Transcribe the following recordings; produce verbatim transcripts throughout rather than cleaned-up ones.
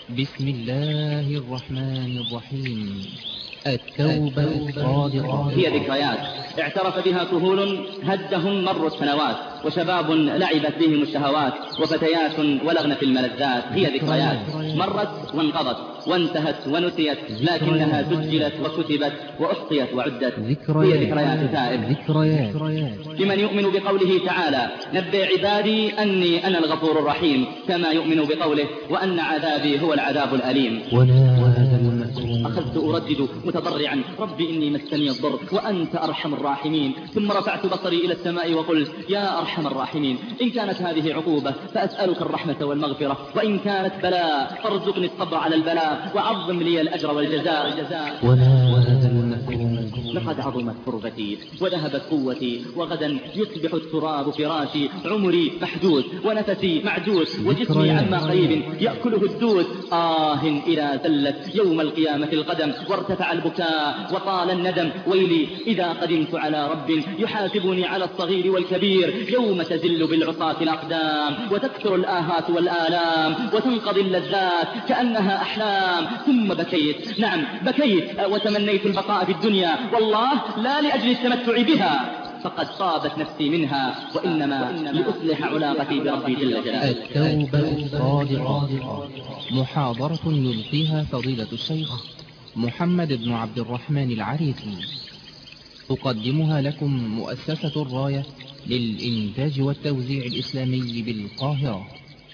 بسم الله الرحمن الرحيم. التوبة الصادقة. هي ذكريات اعترف بها كهول هدهم مر السنوات، وشباب لعبت بهم الشهوات، وفتيات ولغن في الملذات. هي ذكريات مرت وانقضت وانتهت ونسيت، لكنها سجلت وكتبت وأحصيت وعدت. هي ذكريات تائب لمن يؤمن بقوله تعالى: نبئ عبادي أني أنا الغفور الرحيم، كما يؤمن بقوله: وأن عذابي هو العذاب الأليم. أخذت أردد متضرعا: ربي إني مسني الضر وأنت أرحم الراحمين. ثم رفعت بصري إلى السماء وقلت: يا أرحم الراحمين، إن كانت هذه عقوبة فأسألك الرحمة والمغفرة، وإن كانت بلاء فارزقني الصبر على البلاء وعظم لي الأجر والجزاء. لقد عظمت كربتي وذهبت قوتي، وغدا يصبح التراب فراشي، عمري محدود ونفسي معدود، وجسمي عما قريب يأكله الدود. آه إذا زلت يوم القيامة القدم، وارتفع البكاء وطال الندم. ويلي إذا قدمت على رب يحاسبني على الصغير والكبير، يوم تزل بالعصاة الأقدام، وتكثر الآهات والآلام، وتنقضي اللذات كأنها أحلام. ثم بكيت، نعم بكيت، وتمنيت البقاء في الدنيا، والله لا لأجل التمتع بها، فقد طابت نفسي منها، وإنما لأصلح علاقتي بربي جل جلاله. التوبة الصادقة. محاضرة يلقيها فضيلة الشيخ محمد بن عبد الرحمن العريفي، تقدمها لكم مؤسسة الراية للإنتاج والتوزيع الإسلامي بالقاهرة.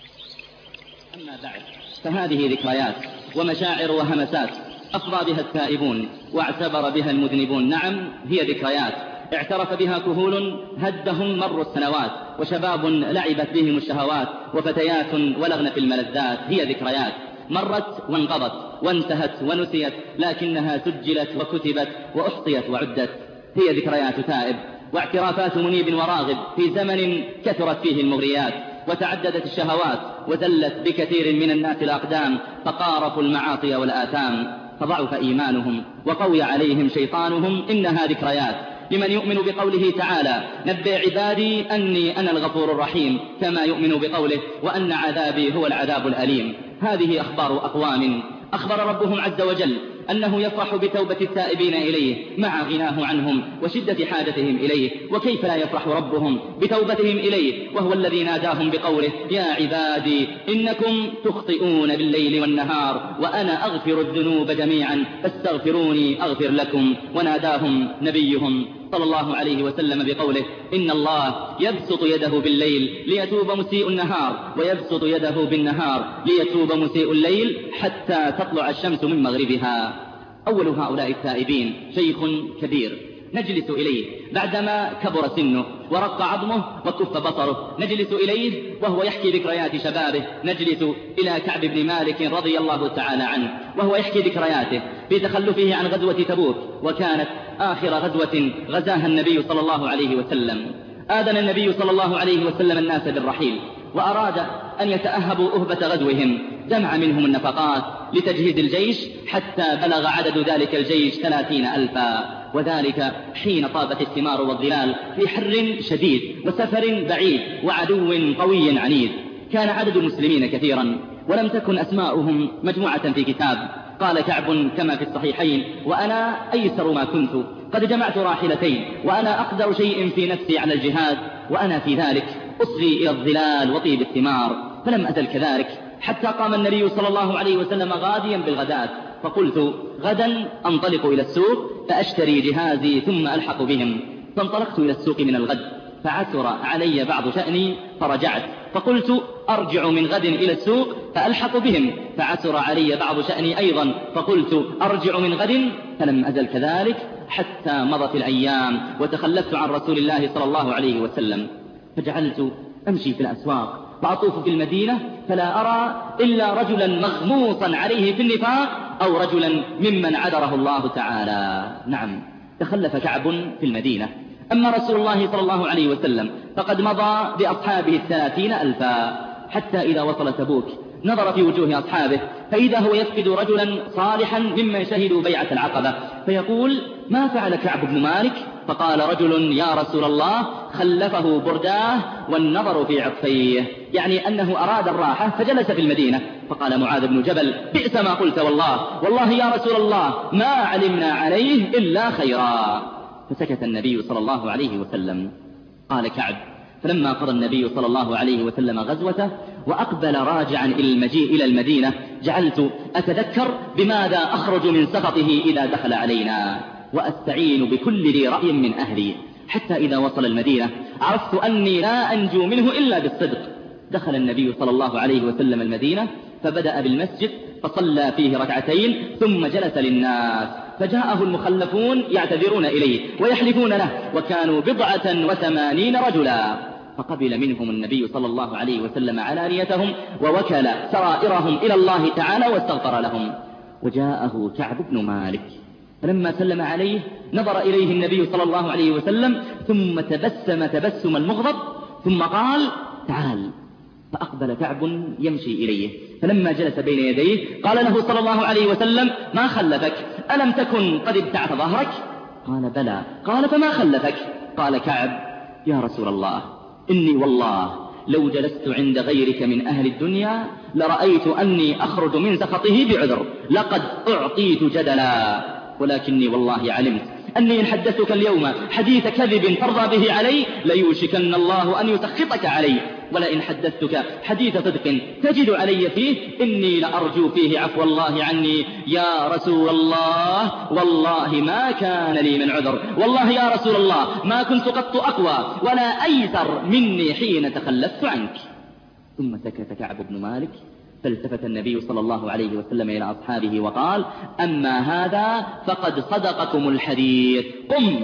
أما بعد، فهذه ذكريات ومشاعر وهمسات أفضى بها التائبون واعتبر بها المذنبون. نعم، هي ذكريات اعترف بها كهول هدهم مر السنوات، وشباب لعبت بهم الشهوات، وفتيات ولغن في الملذات. هي ذكريات مرت وانقضت وانتهت ونسيت، لكنها سجلت وكتبت وأحصيت وعدت. هي ذكريات تائب واعترافات منيب وراغب في زمن كثرت فيه المغريات، وتعددت الشهوات، وزلت بكثير من الناس الأقدام، فقارفوا المعاصي والآثام، فضعف إيمانهم وقوي عليهم شيطانهم. إنها ذكريات لمن يؤمن بقوله تعالى: نبئ عبادي أني أنا الغفور الرحيم، كما يؤمن بقوله: وأن عذابي هو العذاب الأليم. هذه أخبار أقوام أخبر ربهم عز وجل أنه يفرح بتوبة التائبين إليه مع غناه عنهم وشدة حاجتهم إليه. وكيف لا يفرح ربهم بتوبتهم إليه وهو الذي ناداهم بقوله: يا عبادي إنكم تخطئون بالليل والنهار وأنا أغفر الذنوب جميعا فاستغفروني أغفر لكم. وناداهم نبيهم صلى الله عليه وسلم بقوله: إن الله يبسط يده بالليل ليتوب مسيء النهار، ويبسط يده بالنهار ليتوب مسيء الليل، حتى تطلع الشمس من مغربها. أول هؤلاء التائبين شيخ كبير نجلس إليه بعدما كبر سنه ورق عظمه وكف بصره، نجلس إليه وهو يحكي ذكريات شبابه. نجلس إلى كعب بن مالك رضي الله تعالى عنه وهو يحكي ذكرياته في تخلفه عن غزوة تبوك، وكانت آخر غزوة غزاها النبي صلى الله عليه وسلم. آذن النبي صلى الله عليه وسلم الناس بالرحيل، وأراد أن يتأهبوا أهبة غزوهم، جمع منهم النفقات لتجهيز الجيش حتى بلغ عدد ذلك الجيش ثلاثين ألفا، وذلك حين طابت الثمار والظلال في حر شديد وسفر بعيد وعدو قوي عنيد. كان عدد المسلمين كثيرا ولم تكن أسماؤهم مجموعة في كتاب. قال كعب كما في الصحيحين: وأنا أيسر ما كنت، قد جمعت راحلتين، وأنا أقدر شيء في نفسي على الجهاد، وأنا في ذلك أصغي إلى الظلال وطيب الثمار. فلم أزل كذلك حتى قام النبي صلى الله عليه وسلم غاديا بالغداة، فقلت: غدا أنطلق إلى السوق فأشتري جهازي ثم ألحق بهم. فانطلقت إلى السوق من الغد، فعثر علي بعض شأني فرجعت، فقلت: أرجع من غد إلى السوق فألحق بهم، فعثر علي بعض شأني أيضا، فقلت: أرجع من غد. فلم أزل كذلك حتى مضت الأيام وتخلفت عن رسول الله صلى الله عليه وسلم. فجعلت أمشي في الأسواق فأطوف في المدينة فلا أرى إلا رجلا مغموصا عليه في النفاق أو رجلا ممن عذره الله تعالى. نعم، تخلف كعب في المدينة. أما رسول الله صلى الله عليه وسلم فقد مضى بأصحابه الثلاثين ألفا، حتى إذا وصل تبوك نظر في وجوه أصحابه فإذا هو يفقد رجلا صالحا ممن شهدوا بيعة العقبة، فيقول: ما فعل كعب بن مالك؟ فقال رجل يا رسول الله خلفه برداه والنظر في عطفيه، يعني أنه أراد الراحة فجلس في المدينة. فقال معاذ بن جبل بئس ما قلت والله، والله يا رسول الله ما علمنا عليه إلا خيرا. فسكت النبي صلى الله عليه وسلم. قال كعب فلما قضى النبي صلى الله عليه وسلم غزوته وأقبل راجعا إلى المجيء إلى المدينة جعلت أتذكر بماذا أخرج من سخطه إذا دخل علينا، وأستعين بكل ذي رأي من أهلي، حتى إذا وصل المدينة عرفت أني لا أنجو منه إلا بالصدق. دخل النبي صلى الله عليه وسلم المدينة فبدأ بالمسجد فصلى فيه ركعتين ثم جلس للناس، فجاءه المخلفون يعتذرون إليه ويحلفون له، وكانوا بضعة وثمانين رجلا، فقبل منهم النبي صلى الله عليه وسلم علانيتهم ووكل سرائرهم إلى الله تعالى واستغفر لهم. وجاءه كعب بن مالك فلما سلم عليه نظر إليه النبي صلى الله عليه وسلم ثم تبسم تبسم المغضب ثم قال تعال. فأقبل كعب يمشي إليه، فلما جلس بين يديه قال له صلى الله عليه وسلم ما خلفك؟ ألم تكن قد ابتعت ظهرك؟ قال بلى. قال فما خلفك؟ قال كعب يا رسول الله إني والله لو جلست عند غيرك من أهل الدنيا لرأيت أني أخرج من سخطه بعذر، لقد أعطيت جدلا، ولكني والله علمت أني إن حدثتك اليوم حديث كذب ترضى به علي ليوشكن الله أن يسخطك علي، ولئن حدثتك حديث صدق تجد علي فيه إني لأرجو فيه عفو الله عني. يا رسول الله والله ما كان لي من عذر، والله يا رسول الله ما كنت قط أقوى ولا أيسر مني حين تخلفت عنك. ثم سكت كعب بن مالك، فالتفت النبي صلى الله عليه وسلم إلى أصحابه وقال أما هذا فقد صدقكم الحديث، قم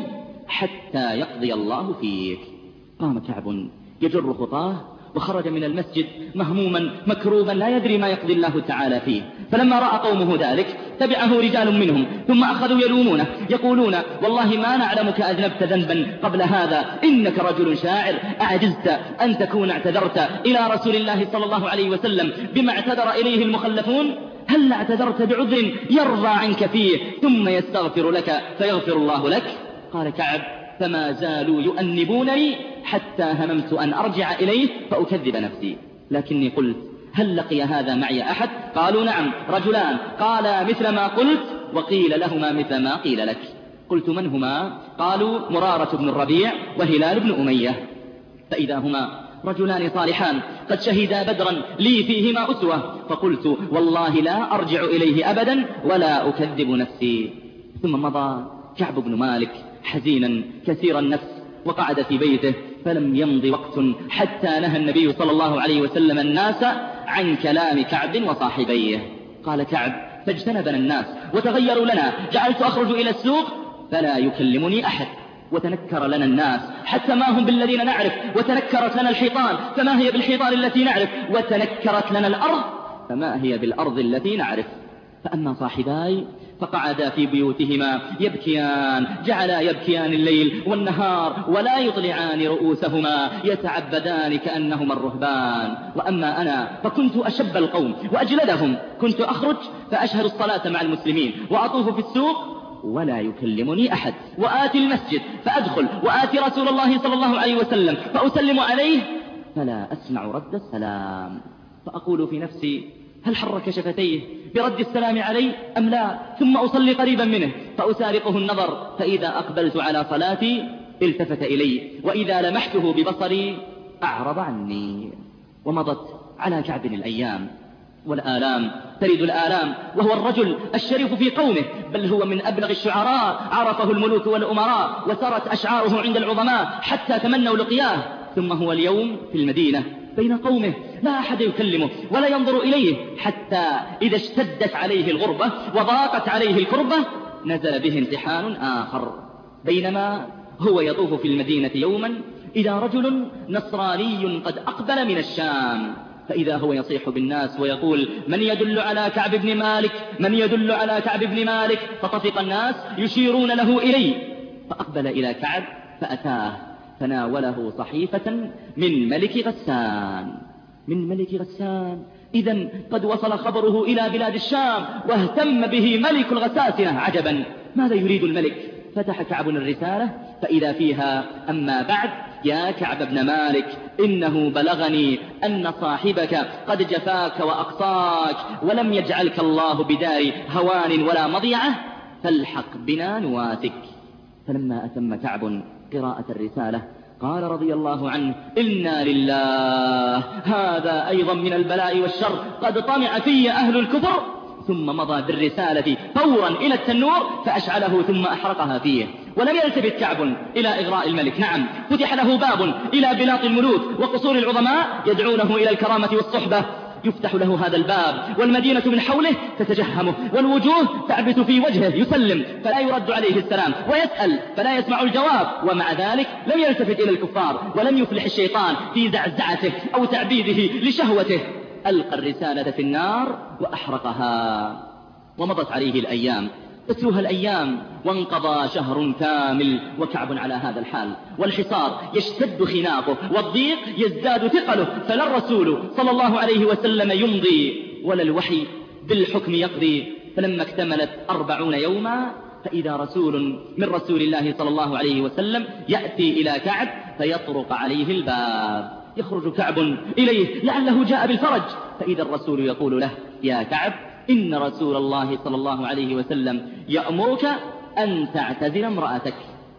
حتى يقضي الله فيك. قام كعب يجر خطاه وخرج من المسجد مهموما مكروبا لا يدري ما يقضي الله تعالى فيه. فلما رأى قومه ذلك تبعه رجال منهم ثم أخذوا يلومونه يقولون والله ما نعلمك أذنبت ذنبا قبل هذا، إنك رجل شاعر أعجزت أن تكون اعتذرت إلى رسول الله صلى الله عليه وسلم بما اعتذر إليه المخلفون، هل اعتذرت بعذر يرضى عنك فيه ثم يستغفر لك فيغفر الله لك؟ قال كعب فما زالوا يؤنبونني حتى هممت أن أرجع إليه فأكذب نفسي، لكني قلت هل لقي هذا معي أحد؟ قالوا نعم رجلان قالا مثل ما قلت وقيل لهما مثل ما قيل لك. قلت من هما؟ قالوا مرارة بن الربيع وهلال بن أمية، فإذا هما رجلان صالحان قد شهدا بدرا لي فيهما أسوة، فقلت والله لا أرجع إليه أبدا ولا أكذب نفسي. ثم مضى كعب بن مالك حزينا كثير النفس وقعد في بيته، فلم يمض وقت حتى نهى النبي صلى الله عليه وسلم الناس عن كلام كعب وصاحبيه. قال كعب فاجتنبنا الناس وتغيروا لنا، جعلت أخرج إلى السوق فلا يكلمني أحد، وتنكر لنا الناس حتى ما هم بالذين نعرف، وتنكرت لنا الحيطان فما هي بالحيطان التي نعرف، وتنكرت لنا الأرض فما هي بالأرض التي نعرف. فأما صاحباي فقعدا في بيوتهما يبكيان، جعلا يبكيان الليل والنهار ولا يطلعان رؤوسهما يتعبدان كأنهما الرهبان. وأما أنا فكنت أشب القوم وأجلدهم، كنت أخرج فأشهد الصلاة مع المسلمين وأطوف في السوق ولا يكلمني أحد، وآتي المسجد فأدخل وآتي رسول الله صلى الله عليه وسلم فأسلم عليه فلا أسمع رد السلام، فأقول في نفسي هل حرك شفتيه برد السلام علي أم لا؟ ثم أصلي قريبا منه فأسارقه النظر، فإذا أقبلت على صلاتي التفت إلي، وإذا لمحته ببصري أعرض عني. ومضت على كعب الأيام والآلام ترد الآلام، وهو الرجل الشريف في قومه، بل هو من أبلغ الشعراء عرفه الملوك والأمراء وسرت أشعاره عند العظماء حتى تمنوا لقياه. ثم هو اليوم في المدينة بين قومه لا أحد يكلمه ولا ينظر إليه، حتى إذا اشتدت عليه الغربة وضاقت عليه الكربة نزل به امتحان آخر. بينما هو يطوف في المدينة يوما إذا رجل نصراني قد أقبل من الشام، فإذا هو يصيح بالناس ويقول من يدل على كعب بن مالك، من يدل على كعب بن مالك، فطفق الناس يشيرون له إليه، فأقبل إلى كعب فأتاه فناوله صحيفة من ملك غسان. من ملك غسان إذن قد وصل خبره إلى بلاد الشام واهتم به ملك الغساسنة. عجبا ماذا يريد الملك؟ فتح كعب الرسالة فإذا فيها: أما بعد، يا كعب بن مالك، إنه بلغني أن صاحبك قد جفاك وأقصاك، ولم يجعلك الله بدار هوان ولا مضيعة، فالحق بنا نواسك. فلما أتم كعب قراءة الرسالة قال رضي الله عنه: إنا لله، هذا أيضا من البلاء والشر، قد طمع في أهل الكفر. ثم مضى بالرسالة فورا إلى التنور فأشعله ثم أحرقها فيه، ولم يلتفت كعب إلى إغراء الملك. نعم، فتح له باب إلى بلاط الملوك وقصور العظماء يدعونه إلى الكرامة والصحبة، يفتح له هذا الباب والمدينة من حوله تتجهمه، والوجوه تعبث في وجهه، يسلم فلا يرد عليه السلام، ويسأل فلا يسمع الجواب، ومع ذلك لم يلتفت إلى الكفار، ولم يفلح الشيطان في زعزعته أو تعبيده لشهوته. ألقى الرسالة في النار وأحرقها. ومضت عليه الأيام، تتلوها الأيام، وانقضى شهر كامل وكعب على هذا الحال، والحصار يشتد خناقه، والضيق يزداد ثقله، فلا الرسول صلى الله عليه وسلم يمضي ولا الوحي بالحكم يقضي. فلما اكتملت أربعون يوما فإذا رسول من رسول الله صلى الله عليه وسلم يأتي إلى كعب فيطرق عليه الباب، يخرج كعب إليه لعله جاء بالفرج، فإذا الرسول يقول له: يا كعب، إن رسول الله صلى الله عليه وسلم يأمرك أن تعتزل امرأتك.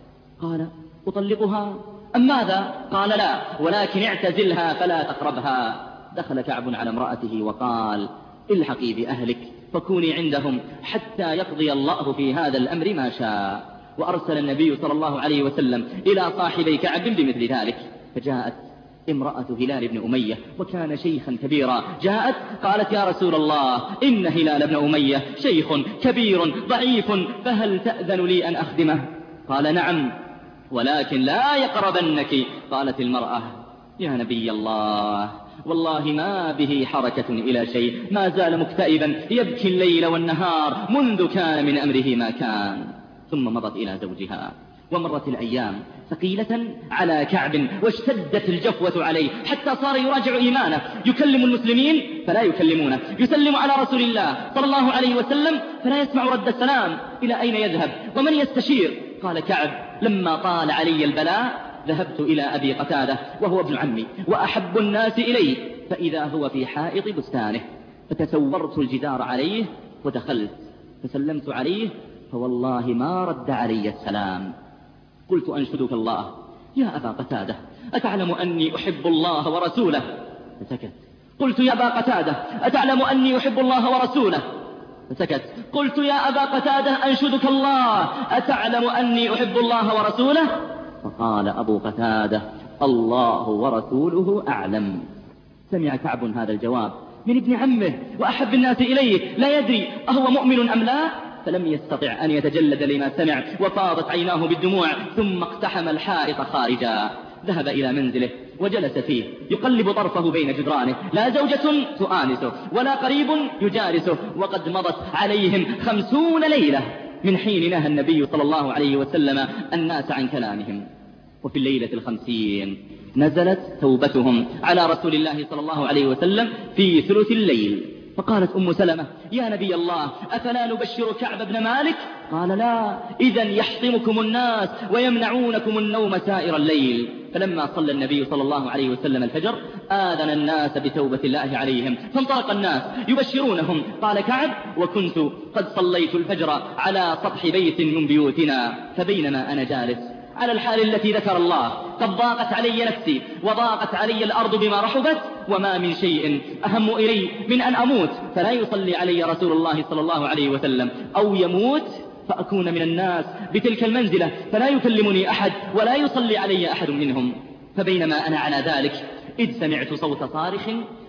قال: أطلقها أم ماذا؟ قال: لا، ولكن اعتزلها فلا تقربها. دخل كعب على امرأته وقال: الحقي بأهلك فكوني عندهم حتى يقضي الله في هذا الأمر ما شاء. وأرسل النبي صلى الله عليه وسلم إلى صاحبي كعب بمثل ذلك، فجاءت امرأة هلال بن أمية وكان شيخا كبيرا، جاءت قالت: يا رسول الله، إن هلال بن أمية شيخ كبير ضعيف، فهل تأذن لي أن أخدمه؟ قال: نعم، ولكن لا يقربنك. قالت المرأة: يا نبي الله، والله ما به حركة إلى شيء، ما زال مكتئبا يبكي الليل والنهار منذ كان من أمره ما كان. ثم مضت إلى زوجها. ومرت الأيام ثقيلة على كعب، واشتدت الجفوة عليه حتى صار يراجع إيمانه، يكلم المسلمين فلا يكلمونه، يسلم على رسول الله صلى الله عليه وسلم فلا يسمع رد السلام. إلى أين يذهب ومن يستشير؟ قال كعب: لما طال علي البلاء ذهبت إلى أبي قتادة وهو ابن عمي وأحب الناس إلي، فإذا هو في حائط بستانه، فتسورت الجدار عليه ودخلت فسلمت عليه، فوالله ما رد علي السلام. قلت: أنشدك الله يا أبا قتادة، أتعلم أني أحب الله ورسوله؟ فسكت. قلت: يا أبا قتادة، أتعلم أني أحب الله ورسوله؟ فسكت. قلت: يا أبا قتادة، أنشدك الله، أتعلم أني أحب الله ورسوله؟ فقال أبو قتادة: الله ورسوله أعلم. سمع كعب هذا الجواب من ابن عمه وأحب الناس إليه، لا يدري أهو مؤمن أم لا، فلم يستطع أن يتجلد لما سمع، وفاضت عيناه بالدموع، ثم اقتحم الحائط خارجا. ذهب إلى منزله وجلس فيه يقلب طرفه بين جدرانه، لا زوجة تؤانسه ولا قريب يجالسه، وقد مضت عليهم خمسون ليلة من حين نهى النبي صلى الله عليه وسلم الناس عن كلامهم. وفي الليلة الخمسين نزلت توبتهم على رسول الله صلى الله عليه وسلم في ثلث الليل. فقالت أم سلمة: يا نبي الله، أفلا نبشر كعب بن مالك؟ قال: لا، إذن يحطمكم الناس ويمنعونكم النوم سائر الليل. فلما صلى النبي صلى الله عليه وسلم الفجر آذن الناس بتوبة الله عليهم، فانطلق الناس يبشرونهم. قال كعب: وكنت قد صليت الفجر على سطح بيت من بيوتنا، فبينما أنا جالس على الحال التي ذكر الله قد ضاقت علي نفسي وضاقت علي الأرض بما رحبت، وما من شيء أهم إلي من أن أموت فلا يصلي علي رسول الله صلى الله عليه وسلم، أو يموت فأكون من الناس بتلك المنزلة فلا يكلمني أحد ولا يصلي علي أحد منهم. فبينما أنا على ذلك إذ سمعت صوت صارخ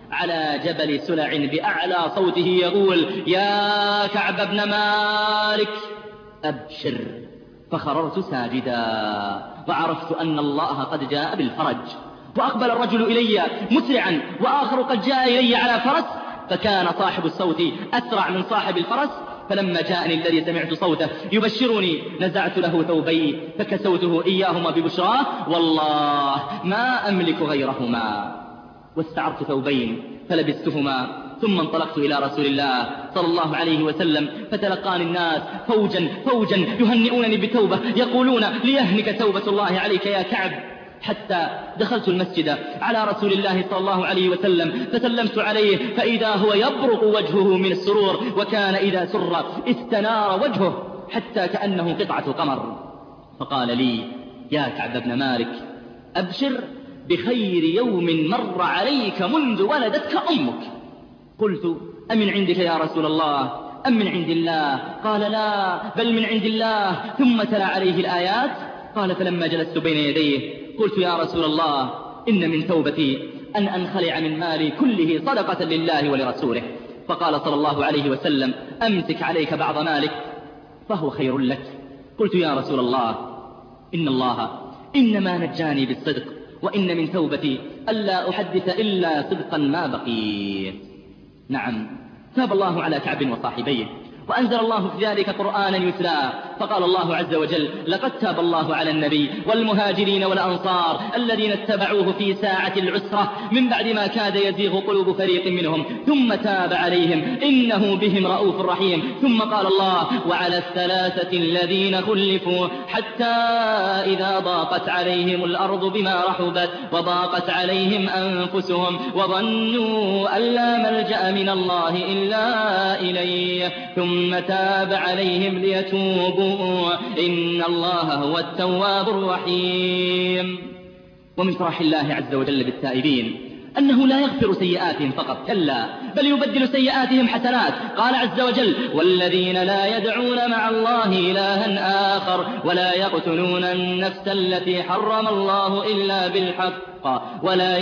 على جبل سلع بأعلى صوته يقول: يا كعب بن مالك أبشر. فخررت ساجدا وعرفت أن الله قد جاء بالفرج. وأقبل الرجل إلي مسرعا وآخر قد جاء إلي على فرس، فكان صاحب الصوت أسرع من صاحب الفرس. فلما جاءني الذي سمعت صوته يبشرني نزعت له ثوبي فكسوته إياهما ببشراه، والله ما أملك غيرهما. واستعرت ثوبين فلبستهما ثم انطلقت إلى رسول الله صلى الله عليه وسلم فتلقاني الناس فوجا فوجا يهنئونني بتوبة يقولون ليهنك توبة الله عليك يا كعب، حتى دخلت المسجد على رسول الله صلى الله عليه وسلم فسلمت عليه فإذا هو يبرق وجهه من السرور، وكان إذا سر استنار وجهه حتى كأنه قطعة قمر. فقال لي: يا كعب بن مالك، أبشر بخير يوم مر عليك منذ ولدتك أمك. قلت: أمن عندك يا رسول الله أم من عند الله؟ قال: لا، بل من عند الله. ثم تلا عليه الآيات. قال: فلما جلست بين يديه قلت: يا رسول الله، إن من توبتي أن أنخلع من مالي كله صدقة لله ولرسوله. فقال صلى الله عليه وسلم: أمسك عليك بعض مالك فهو خير لك. قلت: يا رسول الله، إن الله إنما نجاني بالصدق، وإن من توبتي ألا أحدث إلا صدقا ما بقي. نعم، تاب الله على كعب وصاحبيه، وأنزل الله في ذلك قرآنا يتلى. فقال الله عز وجل: لقد تاب الله على النبي والمهاجرين والأنصار الذين اتبعوه في ساعة العسرة من بعد ما كاد يزيغ قلوب فريق منهم ثم تاب عليهم إنه بهم رؤوف رحيم. ثم قال الله: وعلى الثلاثة الذين خلفوا حتى إذا ضاقت عليهم الأرض بما رحبت وضاقت عليهم أنفسهم وظنوا أن لا ملجأ من الله إلا إليه ثم تاب عليهم ليتوبوا إن الله هو التواب الرحيم. ومن فرح الله عز وجل بالتائبين أنه لا يغفر سيئاتهم فقط، كلا، بل يبدل سيئاتهم حسنات. قال عز وجل: والذين لا يدعون مع الله إلها آخر ولا يقتلون النفس التي حرم الله إلا بالحق ولا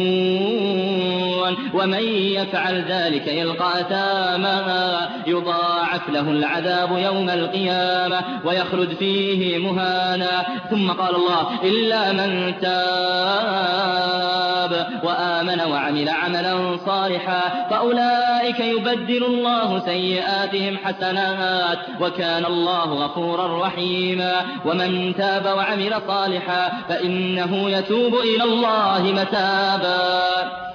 يزنون ومن يفعل ذلك يلقى أثاما يضاعف له العذاب يوم القيامة ويخلد فيه مهانا. ثم قال الله: إلا من تاب وآمن وعمل عملا صالحا فأولئك يبدل الله سيئاتهم حسنات وكان الله غفورا رحيما. ومن تاب وعمل صالحا فإنه يتوب إلى الله متابا.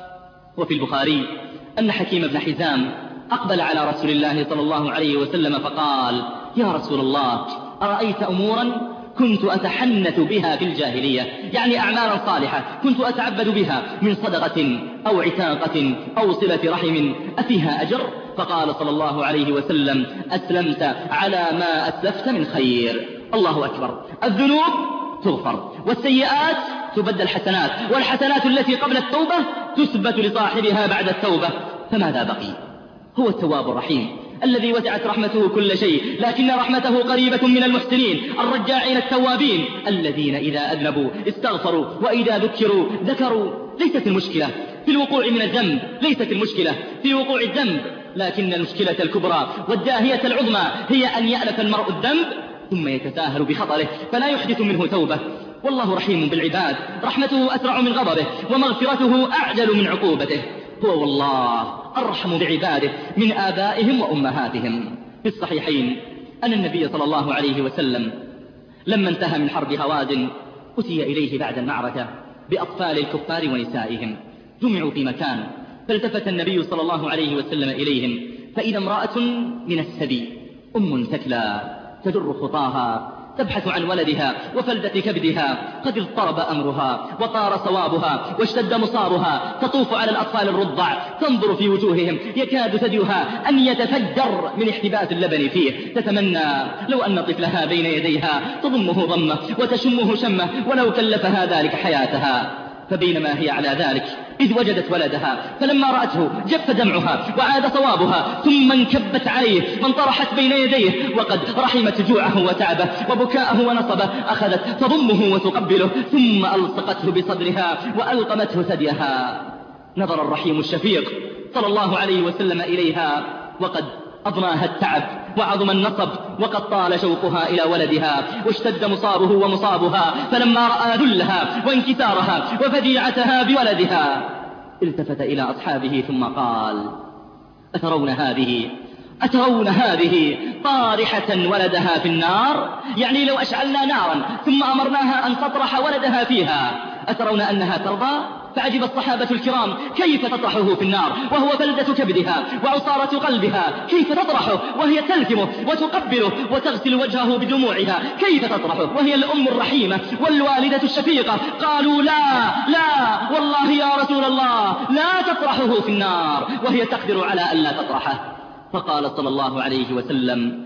وفي البخاري أن حكيم بن حزام أقبل على رسول الله صلى الله عليه وسلم فقال: يا رسول الله، أرأيت أمورا كنت أتحنث بها في الجاهلية، يعني أعمالا صالحة كنت أتعبد بها من صدقة أو عتاقة أو صلة رحم، أفيها أجر؟ فقال صلى الله عليه وسلم: أسلمت على ما أسلفت من خير. الله أكبر. الذنوب تغفر والسيئات تبدل حسنات، والحسنات التي قبل التوبة تثبت لصاحبها بعد التوبة. فماذا بقي؟ هو التواب الرحيم الذي وسعت رحمته كل شيء، لكن رحمته قريبة من المحسنين الرجاعين التوابين الذين إذا أذنبوا استغفروا وإذا ذكروا ذكروا. ليست المشكلة في الوقوع من الذنب، ليست المشكلة في وقوع الذنب، لكن المشكلة الكبرى والداهية العظمى هي أن يألف المرء الذنب ثم يتساهل بخطره فلا يحدث منه توبة. والله رحيم بالعباد، رحمته أسرع من غضبه ومغفرته أعجل من عقوبته. هو والله أرحم بعباده من آبائهم وأمهاتهم. في الصحيحين أن النبي صلى الله عليه وسلم لما انتهى من حرب هوازن أتي إليه بعد المعركة بأطفال الكفار ونسائهم، جمعوا في مكان، فالتفت النبي صلى الله عليه وسلم إليهم فإذا امرأة من السبي أم ثكلى تجر خطاها تبحث عن ولدها وفلدة كبدها، قد اضطرب أمرها وطار صوابها واشتد مصابها، تطوف على الأطفال الرضع تنظر في وجوههم يكاد ثديها أن يتفجر من احتباس اللبن فيه، تتمنى لو أن طفلها بين يديها تضمه ضمه وتشمه شمه ولو كلفها ذلك حياتها. فبينما هي على ذلك إذ وجدت ولدها، فلما رأته جف دمعها وعاد صوابها، ثم انكبت عليه وانطرحت بين يديه وقد رحمت جوعه وتعبه وبكاءه ونصبه، أخذت تضمه وتقبله ثم ألصقته بصدرها وألقمته ثديها. نظر الرحيم الشفيق صلى الله عليه وسلم إليها وقد أضناها التعب وعظم النصب وقد طال شوقها إلى ولدها واشتد مصابه ومصابها، فلما رأى ذلها وانكسارها وفجيعتها بولدها التفت إلى أصحابه ثم قال: أترون هذه أترون هذه طارحة ولدها في النار؟ يعني لو أشعلنا نارا ثم أمرناها أن تطرح ولدها فيها أترون أنها ترضى؟ فعجب الصحابة الكرام كيف تطرحه في النار وهو بلدة كبدها وعصارة قلبها، كيف تطرحه وهي تلثمه وتقبله وتغسل وجهه بدموعها، كيف تطرحه وهي الأم الرحيمة والوالدة الشفيقة. قالوا لا لا والله يا رسول الله لا تطرحه في النار، وهي تقدر على أن لا تطرحه. فقال صلى الله عليه وسلم: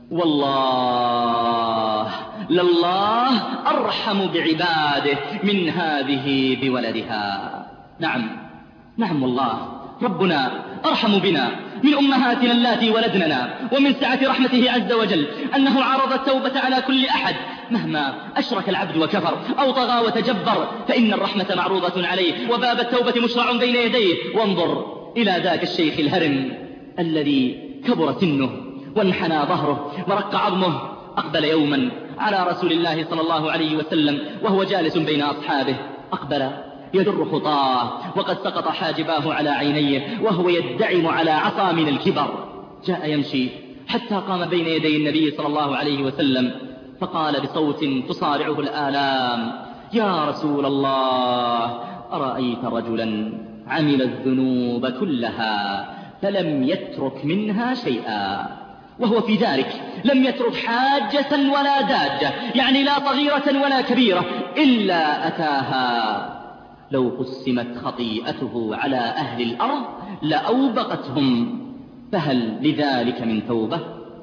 والله لله أرحم بعباده من هذه بولدها. نعم نعم والله ربنا أرحم بنا من أمهاتنا اللاتي ولدننا، ومن سعة رحمته عز وجل أنه عرض التوبة على كل أحد مهما أشرك العبد وكفر أو طغى وتجبر، فإن الرحمة معروضة عليه وباب التوبة مشرع بين يديه. وانظر إلى ذاك الشيخ الهرم الذي كبر سنه وانحنى ظهره ورق عظمه، أقبل يوما على رسول الله صلى الله عليه وسلم وهو جالس بين أصحابه، أقبل يدر خطاه وقد سقط حاجباه على عينيه وهو يدعم على عصا من الكبر. جاء يمشي حتى قام بين يدي النبي صلى الله عليه وسلم فقال بصوت تصارعه الآلام: يا رسول الله، أرأيت رجلا عمل الذنوب كلها فلم يترك منها شيئا، وهو في ذلك لم يترك حاجة ولا داجة، يعني لا صغيرة ولا كبيرة إلا أتاها، لو قسمت خطيئته على أهل الأرض لأوبقتهم، فهل لذلك من توبة؟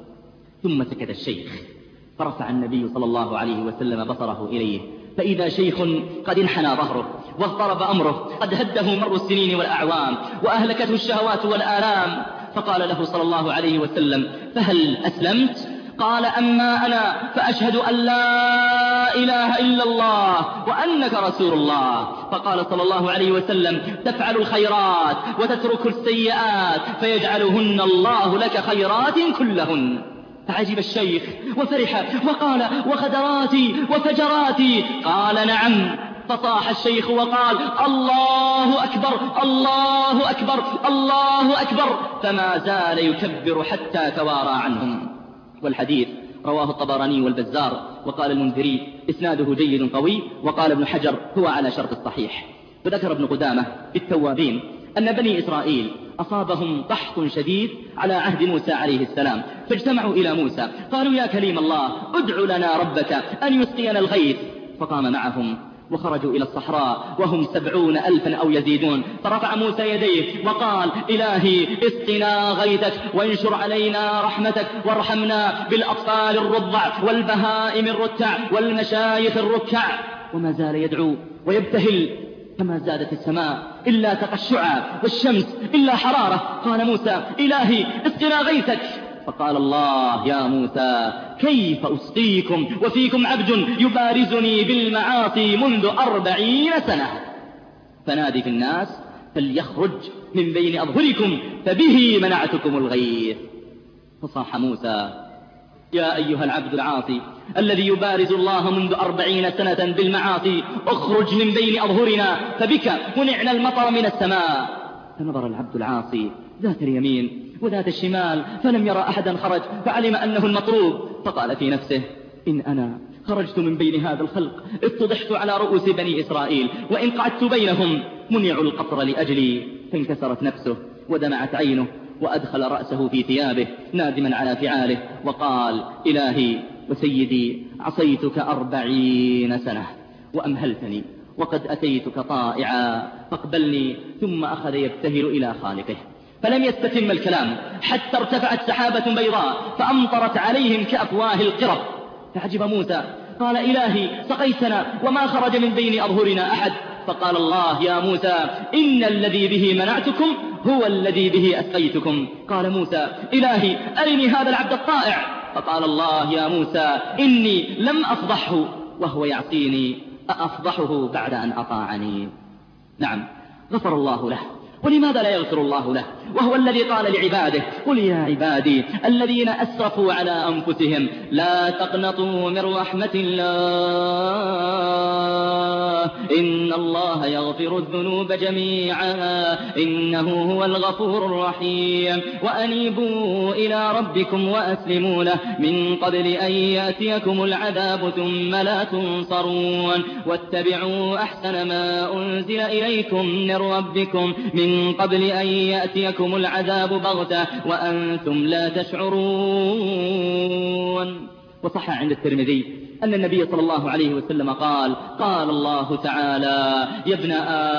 ثم سكت الشيخ، فرفع النبي صلى الله عليه وسلم بصره إليه فإذا شيخ قد انحنى ظهره واضطرب أمره، قد هده مر السنين والأعوام وأهلكته الشهوات والآلام. فقال له صلى الله عليه وسلم: فهل أسلمت؟ قال: أما أنا فأشهد أن لا إله إلا الله وأنك رسول الله. فقال صلى الله عليه وسلم: تفعل الخيرات وتترك السيئات فيجعلهن الله لك خيرات كلهن. فعجب الشيخ وفرح وقال: وخدراتي وفجراتي؟ قال: نعم. فصاح الشيخ وقال: الله أكبر الله أكبر الله أكبر، فما زال يكبر حتى توارى عنهم. والحديث رواه الطبراني والبزار، وقال المنذري إسناده جيد قوي، وقال ابن حجر هو على شرط الصحيح. وذكر ابن قدامة بالتوابين أن بني إسرائيل أصابهم قحط شديد على عهد موسى عليه السلام، فاجتمعوا إلى موسى قالوا: يا كليم الله، ادع لنا ربك أن يسقينا الغيث. فقام معهم وخرجوا إلى الصحراء وهم سبعون ألفا أو يزيدون، فرفع موسى يديه وقال: إلهي اسقنا غيثك وانشر علينا رحمتك وارحمنا بالأطفال الرضع والبهائم الرتع والمشايخ الركع. وما زال يدعو ويبتهل، فما زادت السماء إلا تقشعا والشمس إلا حرارة. قال موسى: إلهي اسقنا غيثك. فقال الله: يا موسى كيف أسقيكم وفيكم عبد يبارزني بالمعاصي منذ أربعين سنة؟ فنادي في الناس فليخرج من بين أظهركم فبه منعتكم الغيث. فصاح موسى: يا أيها العبد العاصي الذي يبارز الله منذ أربعين سنة بالمعاصي، اخرج من بين أظهرنا فبك منعنا المطر من السماء. فنظر العبد العاصي ذات اليمين وذات الشمال فلم يرى أحدا خرج، فعلم أنه المطلوب، فقال في نفسه: إن أنا خرجت من بين هذا الخلق اتضحت على رؤوس بني إسرائيل، وإن قعدت بينهم منعوا القطر لأجلي. فانكسرت نفسه ودمعت عينه وأدخل رأسه في ثيابه نادما على فعاله وقال: إلهي وسيدي، عصيتك أربعين سنة وأمهلتني وقد أتيتك طائعا فاقبلني. ثم أخذ يبتهل إلى خالقه، فلم يستتم الكلام حتى ارتفعت سحابة بيضاء فأمطرت عليهم كأفواه القرب. فعجب موسى قال: إلهي سقيتنا وما خرج من بين أظهرنا أحد. فقال الله: يا موسى إن الذي به منعتكم هو الذي به أسقيتكم. قال موسى: إلهي أرني هذا العبد الطائع. فقال الله: يا موسى إني لم أفضحه وهو يعصيني، أأفضحه بعد أن أطاعني؟ نعم غفر الله له، ولماذا لا يغفر الله له وهو الذي قال لعباده قل يا عبادي الذين أسرفوا على أنفسهم لا تقنطوا من رحمة الله إن الله يغفر الذنوب جميعا إنه هو الغفور الرحيم وأنيبوا إلى ربكم وأسلموا له من قبل أن يأتيكم العذاب ثم لا تنصرون واتبعوا أحسن ما أنزل إليكم من ربكم من قبل أن يأتيكم العذاب بغتة وأنتم لا تشعرون. وصح عند الترمذي أن النبي صلى الله عليه وسلم قال قال الله تعالى يا ابن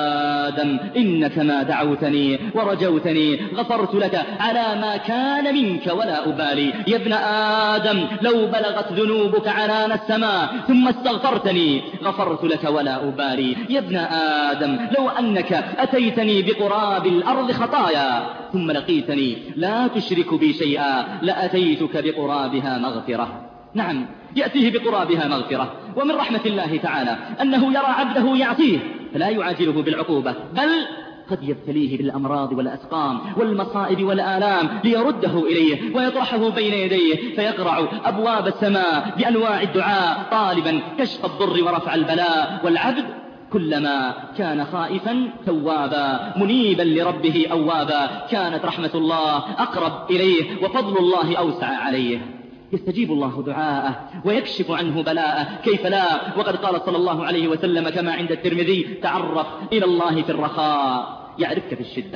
آدم إنك ما دعوتني ورجوتني غفرت لك على ما كان منك ولا أبالي. يا ابن آدم لو بلغت ذنوبك عنان السماء ثم استغفرتني غفرت لك ولا أبالي. يا ابن آدم لو أنك أتيتني بقراب الأرض خطايا ثم لقيتني لا تشرك بي شيئا لأتيتك بقرابها مغفرة. نعم يأتيه بقرابها مغفرة. ومن رحمة الله تعالى أنه يرى عبده يعصيه فلا يعاجله بالعقوبة بل قد يبتليه بالأمراض والأسقام والمصائب والآلام ليرده إليه ويطرحه بين يديه فيقرع أبواب السماء بأنواع الدعاء طالبا كشف الضر ورفع البلاء. والعبد كلما كان خائفا توابا منيبا لربه أوابا كانت رحمة الله أقرب إليه وفضل الله أوسع عليه. يستجيب الله دعاءه ويكشف عنه بلاءه كيف لا. وقد قال صلى الله عليه وسلم كما عند الترمذي تعرف إلى الله في الرخاء يعرفك في الشدة.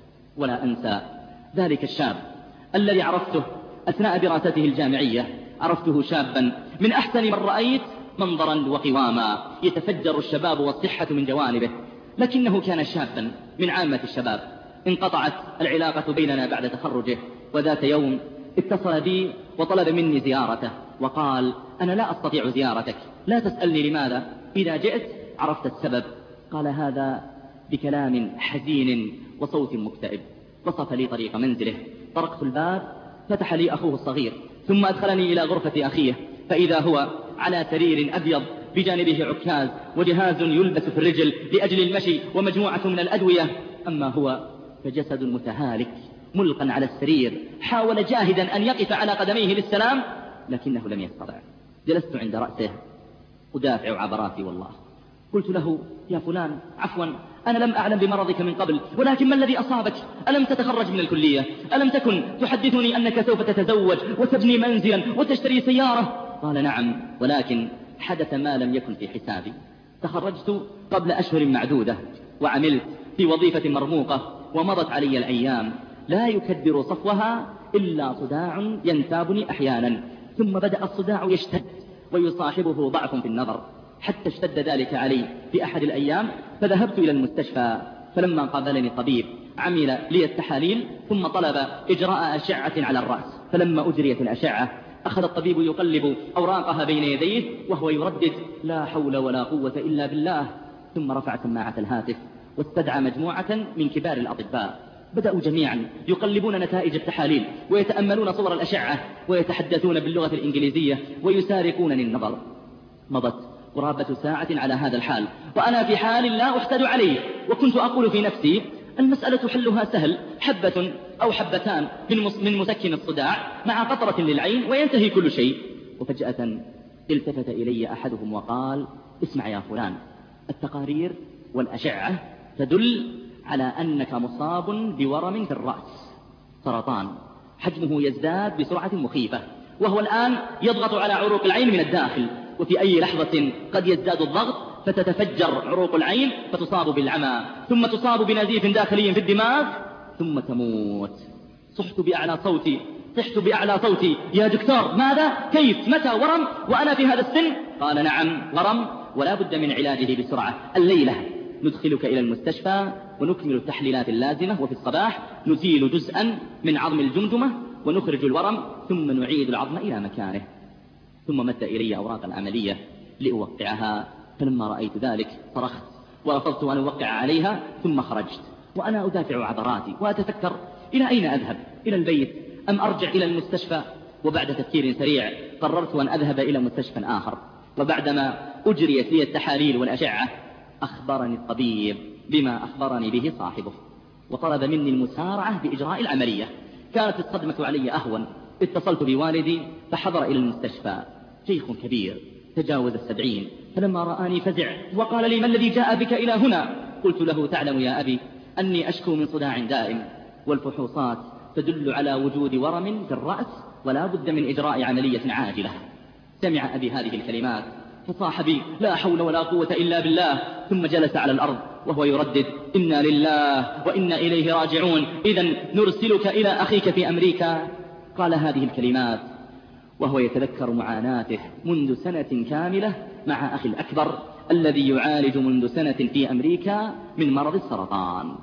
ولا أنسى ذلك الشاب الذي عرفته أثناء دراسته الجامعية. عرفته شابا من أحسن من رأيت منظرا وقواما يتفجر الشباب والصحة من جوانبه لكنه كان شابا من عامة الشباب. انقطعت العلاقة بيننا بعد تخرجه وذات يوم اتصل بي وطلب مني زيارته وقال أنا لا أستطيع زيارتك لا تسألني لماذا إذا جئت عرفت السبب. قال هذا بكلام حزين وصوت مكتئب. وصف لي طريق منزله طرقت الباب فتح لي أخوه الصغير ثم أدخلني إلى غرفة أخيه فإذا هو على سرير أبيض بجانبه عكاز وجهاز يلبس في الرجل لأجل المشي ومجموعة من الأدوية. أما هو فجسد متهالك ملقا على السرير حاول جاهدا أن يقف على قدميه للسلام لكنه لم يستطع. جلست عند رأسه أدافع عبراتي والله. قلت له يا فلان عفوا أنا لم أعلم بمرضك من قبل ولكن ما الذي أصابك؟ ألم تتخرج من الكلية؟ ألم تكن تحدثني أنك سوف تتزوج وتبني منزلا وتشتري سيارة؟ قال نعم ولكن حدث ما لم يكن في حسابي. تخرجت قبل أشهر معدودة وعملت في وظيفة مرموقة ومضت علي الأيام لا يكدر صفوها إلا صداع ينتابني أحيانا ثم بدأ الصداع يشتد ويصاحبه ضعف في النظر حتى اشتد ذلك علي في أحد الأيام فذهبت إلى المستشفى. فلما قابلني الطبيب عمل لي التحاليل ثم طلب إجراء أشعة على الرأس. فلما أجريت الأشعة أخذ الطبيب يقلب أوراقها بين يديه وهو يردد لا حول ولا قوة إلا بالله. ثم رفع سماعة الهاتف واستدعى مجموعة من كبار الأطباء. بدأوا جميعا يقلبون نتائج التحاليل ويتأملون صور الأشعة ويتحدثون باللغة الإنجليزية ويسارقونني النظر. مضت قرابة ساعة على هذا الحال وأنا في حال لا أحتد عليه وكنت أقول في نفسي المسألة حلها سهل حبة أو حبتان من مسكن الصداع مع قطرة للعين وينتهي كل شيء. وفجأة التفت إلي أحدهم وقال اسمع يا فلان التقارير والأشعة تدل على أنك مصاب بورم في الرأس سرطان حجمه يزداد بسرعة مخيفة وهو الآن يضغط على عروق العين من الداخل وفي أي لحظة قد يزداد الضغط فتتفجر عروق العين فتصاب بالعمى ثم تصاب بنزيف داخلي في الدماغ ثم تموت. صحت بأعلى صوتي صحت بأعلى صوتي يا دكتور ماذا كيف متى ورم وأنا في هذا السن؟ قال نعم ورم ولا بد من علاجه بسرعة. الليلة ندخلك إلى المستشفى ونكمل التحليلات اللازمة وفي الصباح نزيل جزءا من عظم الجمجمة ونخرج الورم ثم نعيد العظم إلى مكانه. ثم مد إلي أوراق العملية لأوقعها فلما رأيت ذلك صرخت ورفضت أن أوقع عليها ثم خرجت وأنا أدافع عبراتي وأتفكر إلى أين أذهب إلى البيت أم أرجع إلى المستشفى. وبعد تفكير سريع قررت أن أذهب إلى مستشفى آخر. وبعدما أجريت لي التحاليل والأشعة أخبرني الطبيب بما أخبرني به صاحبه وطلب مني المسارعة بإجراء العملية. كانت الصدمة علي أهون. اتصلت بوالدي فحضر إلى المستشفى، شيخ كبير تجاوز السبعين، فلما رآني فزع وقال لي: ما الذي جاء بك إلى هنا؟ قلت له: تعلم يا أبي أني أشكو من صداع دائم، والفحوصات تدل على وجود ورم في الرأس ولا بد من إجراء عملية عاجلة. سمع أبي هذه الكلمات فصاح بي: لا حول ولا قوة إلا بالله، ثم جلس على الأرض وهو يردد: إنا لله وإنا إليه راجعون، إذن نرسلك إلى أخيك في أمريكا. قال هذه الكلمات وهو يتذكر معاناته منذ سنة كاملة مع أخي الأكبر الذي يعالج منذ سنة في أمريكا من مرض السرطان.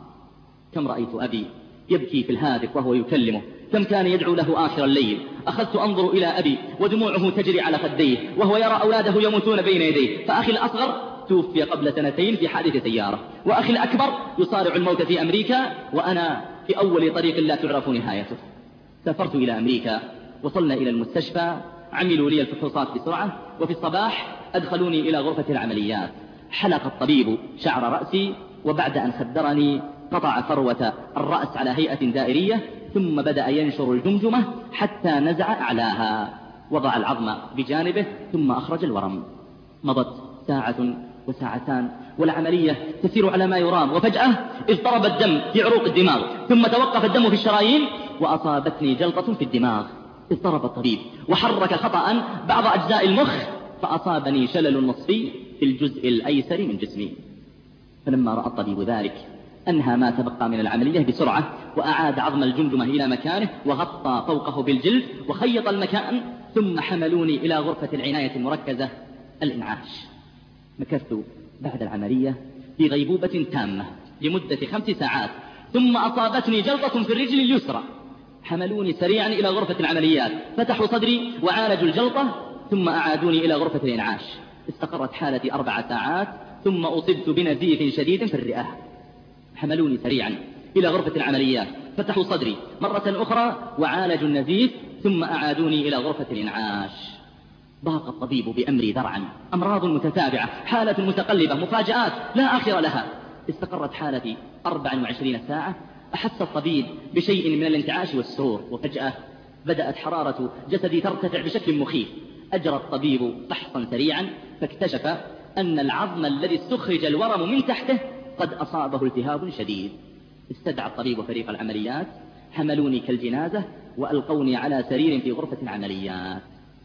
كم رأيت أبي يبكي في الهاتف وهو يكلمه، كم كان يدعو له آخر الليل. أخذت أنظر إلى أبي ودموعه تجري على خديه وهو يرى أولاده يموتون بين يديه، فأخي الأصغر توفي قبل سنتين في حادث سيارة، وأخي الأكبر يصارع الموت في أمريكا، وأنا في أول طريق لا تعرف نهايته. سافرت إلى أمريكا، وصلنا إلى المستشفى، عملوا لي الفحوصات بسرعة، وفي الصباح أدخلوني إلى غرفة العمليات. حلق الطبيب شعر رأسي، وبعد أن خدرني قطع فروة الرأس على هيئة دائرية، ثم بدأ ينشر الجمجمة حتى نزع أعلاها، وضع العظم بجانبه ثم أخرج الورم. مضت ساعة وساعتان والعملية تسير على ما يرام، وفجأة اضطرب الدم في عروق الدماغ، ثم توقف الدم في الشرايين، وأصابتني جلطة في الدماغ. اضطرب الطبيب وحرك خطأ بعض أجزاء المخ، فأصابني شلل نصفي في الجزء الأيسر من جسمي. فلما رأى الطبيب ذلك أنهى ما تبقى من العملية بسرعة، وأعاد عظم الجمجمة إلى مكانه، وغطى فوقه بالجلد وخيط المكان، ثم حملوني إلى غرفة العناية المركزة الإنعاش. مكثت بعد العملية في غيبوبة تامة لمدة خمس ساعات، ثم أصابتني جلطة في الرجل اليسرى. حملوني سريعا إلى غرفة العمليات، فتحوا صدري وعالجوا الجلطة، ثم أعادوني إلى غرفة الإنعاش. استقرت حالتي أربع ساعات، ثم أصبت بنزيف شديد في الرئة. حملوني سريعا إلى غرفة العمليات، فتحوا صدري مرة أخرى وعالجوا النزيف، ثم أعادوني إلى غرفة الإنعاش. ضاق الطبيب بأمري ذرعا، أمراض متتابعة، حالة متقلبة، مفاجآت لا آخر لها. استقرت حالتي أربع وعشرين ساعة. أحس الطبيب بشيء من الانتعاش والسرور، وفجأة بدأت حرارة جسدي ترتفع بشكل مخيف. أجرى الطبيب فحصا سريعا، فاكتشف أن العظم الذي استخرج الورم من تحته قد أصابه التهاب شديد. استدعى الطبيب فريق العمليات، حملوني كالجنازة وألقوني على سرير في غرفة العمليات.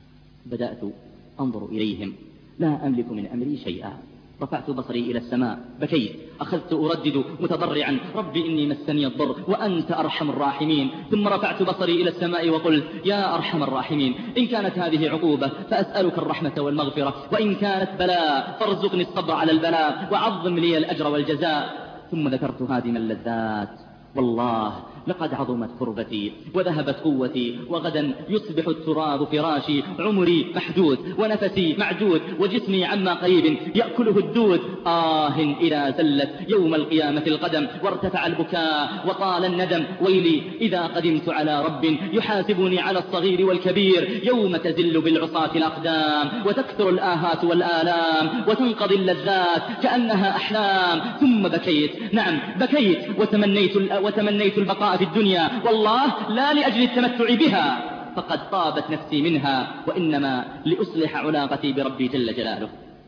بدأت أنظر إليهم، لا أملك من أمري شيئا. رفعت بصري إلى السماء، بكيت، أخذت أردد متضرعا: ربي إني مسني الضر وأنت أرحم الراحمين. ثم رفعت بصري إلى السماء وقلت: يا أرحم الراحمين، إن كانت هذه عقوبة فأسألك الرحمة والمغفرة، وإن كانت بلاء فارزقني الصبر على البلاء وعظم لي الأجر والجزاء. ثم ذكرت هادم اللذات: والله لقد عظمت كربتي وذهبت قوتي، وغدا يصبح التراب فراشي، عمري محدود ونفسي معدود، وجسمي عما قريب يأكله الدود. آه إذا زلت يوم القيامة القدم، وارتفع البكاء وطال الندم. ويلي إذا قدمت على رب يحاسبني على الصغير والكبير، يوم تزل بالعصاة الأقدام، وتكثر الآهات والآلام، وتنقضي اللذات كأنها أحلام. ثم بكيت، نعم بكيت، وتمنيت, وتمنيت البقاء في الدنيا، والله لا لأجل التمتع بها، فقد طابت نفسي منها، وإنما لأصلح علاقتي بربي جل جلاله.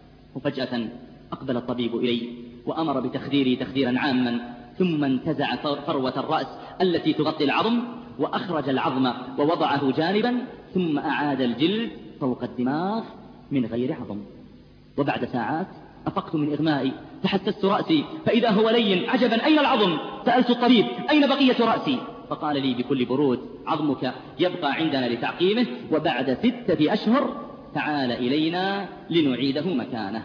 وفجأة أقبل الطبيب إلي وأمر بتخديري تخديرا عاما، ثم انتزع فروة الرأس التي تغطي العظم، وأخرج العظم ووضعه جانبا، ثم أعاد الجلد فوق الدماغ من غير عظم. وبعد ساعات أفقت من إغمائي، تحسست رأسي فإذا هو لين. عجبا، أين العظم؟ سألت الطبيب: أين بقية رأسي؟ فقال لي بكل برود: عظمك يبقى عندنا لتعقيمه، وبعد ستة أشهر تعال إلينا لنعيده مكانه.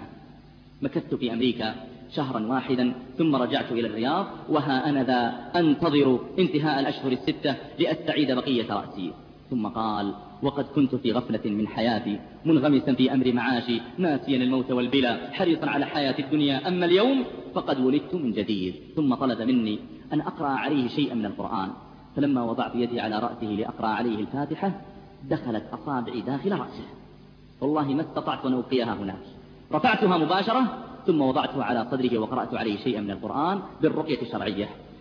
مكثت في أمريكا شهرا واحدا، ثم رجعت إلى الرياض، وها أنا ذا أنتظر انتهاء الأشهر الستة لأستعيد بقية رأسي. ثم قال: وقد كنت في غفلة من حياتي، منغمسا في أمر معاشي، ناسيا الموت والبلا، حريصا على حياة الدنيا، أما اليوم فقد ولدت من جديد. ثم طلب مني أن أقرأ عليه شيئا من القرآن، فلما وضعت يدي على رأسه لأقرأ عليه الفاتحة دخلت أصابعي داخل رأسه، والله ما استطعت أن أوقيها هناك. رفعتها مباشرة، ثم وضعتها على صدره وقرأت عليه شيئا من القرآن بالرقية الشرعية.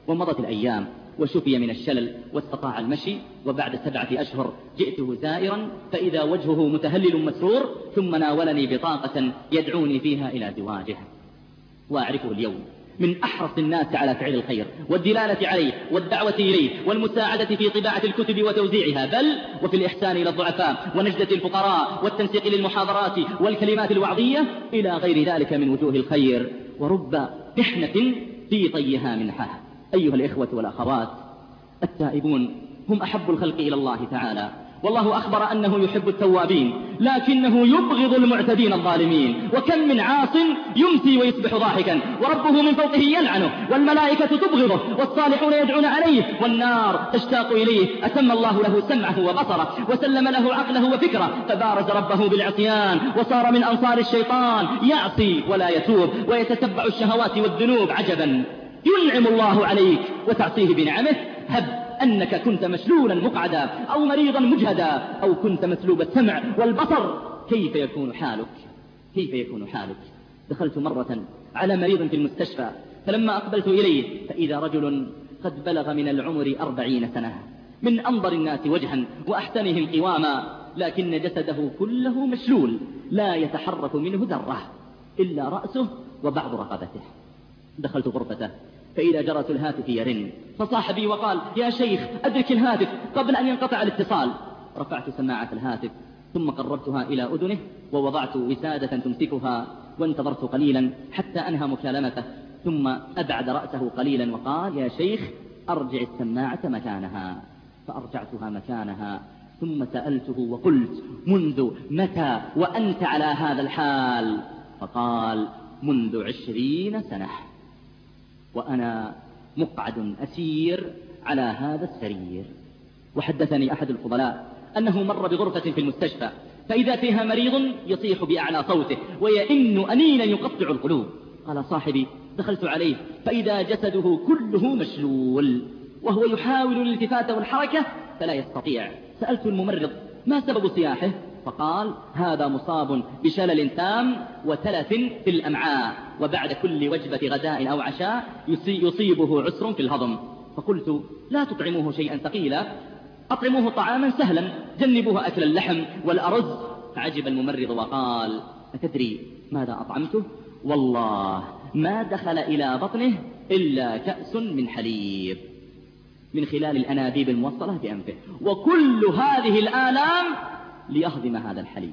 ومضت الأيام وشفي من الشلل واستطاع المشي، وبعد سبعة أشهر جئته زائرا فإذا وجهه متهلل مسرور، ثم ناولني بطاقة يدعوني فيها إلى زواجه. وأعرفه اليوم من أحرص الناس على فعل الخير والدلالة عليه والدعوة إليه والمساعدة في طباعة الكتب وتوزيعها، بل وفي الإحسان إلى الضعفاء ونجدة الفقراء والتنسيق للمحاضرات والكلمات الوعظية إلى غير ذلك من وجوه الخير. ورب محنة في طيها منحة. أيها الإخوة والأخوات، التائبون هم أحب الخلق إلى الله تعالى، والله أخبر أنه يحب التوابين لكنه يبغض المعتدين الظالمين. وكم من عاص يمسي ويصبح ضاحكا وربه من فوقه يلعنه، والملائكة تبغضه والصالحون يدعون عليه والنار تشتاق إليه. أتم الله له سمعه وبصره وسلم له عقله وفكره، فبارز ربه بالعصيان وصار من أنصار الشيطان، يعصي ولا يتوب ويتتبع الشهوات والذنوب. عجبا، ينعم الله عليك وتعصيه بنعمه. هب أنك كنت مشلولا مقعدا أو مريضا مجهدا أو كنت مسلوب السمع والبصر، كيف يكون حالك؟ كيف يكون حالك؟ دخلت مرة على مريض في المستشفى، فلما أقبلت إليه فإذا رجل قد بلغ من العمر أربعين سنة، من أنظر الناس وجها وأحسنهم قواما، لكن جسده كله مشلول لا يتحرك منه ذرة إلا رأسه وبعض رقبته. دخلت غرفته فإذا جرس الهاتف يرن، فصاح بي وقال: يا شيخ أدرك الهاتف قبل أن ينقطع الاتصال. رفعت سماعة الهاتف ثم قربتها إلى أذنه ووضعت وسادة تمسكها، وانتظرت قليلا حتى أنهى مكالمته، ثم أبعد رأسه قليلا وقال: يا شيخ أرجع السماعة مكانها. فأرجعتها مكانها، ثم سألته وقلت: منذ متى وأنت على هذا الحال؟ فقال: منذ عشرين سنة وأنا مقعد أسير على هذا السرير. وحدثني أحد الفضلاء أنه مر بغرفة في المستشفى فإذا فيها مريض يصيح بأعلى صوته ويئن أنينا يقطع القلوب. قال صاحبي: دخلت عليه فإذا جسده كله مشلول وهو يحاول الالتفات والحركة فلا يستطيع. سألت الممرض: ما سبب صياحه؟ فقال: هذا مصاب بشلل تام وتلف في الأمعاء، وبعد كل وجبة غداء أو عشاء يصيبه عسر في الهضم. فقلت: لا تطعموه شيئا ثقيلا، أطعموه طعاما سهلا، جنبوه أكل اللحم والأرز. فعجب الممرض وقال: أتدري ماذا أطعمته؟ والله ما دخل إلى بطنه إلا كأس من حليب من خلال الأنابيب الموصلة بأنفه، وكل هذه الآلام ليهضم هذا الحليب،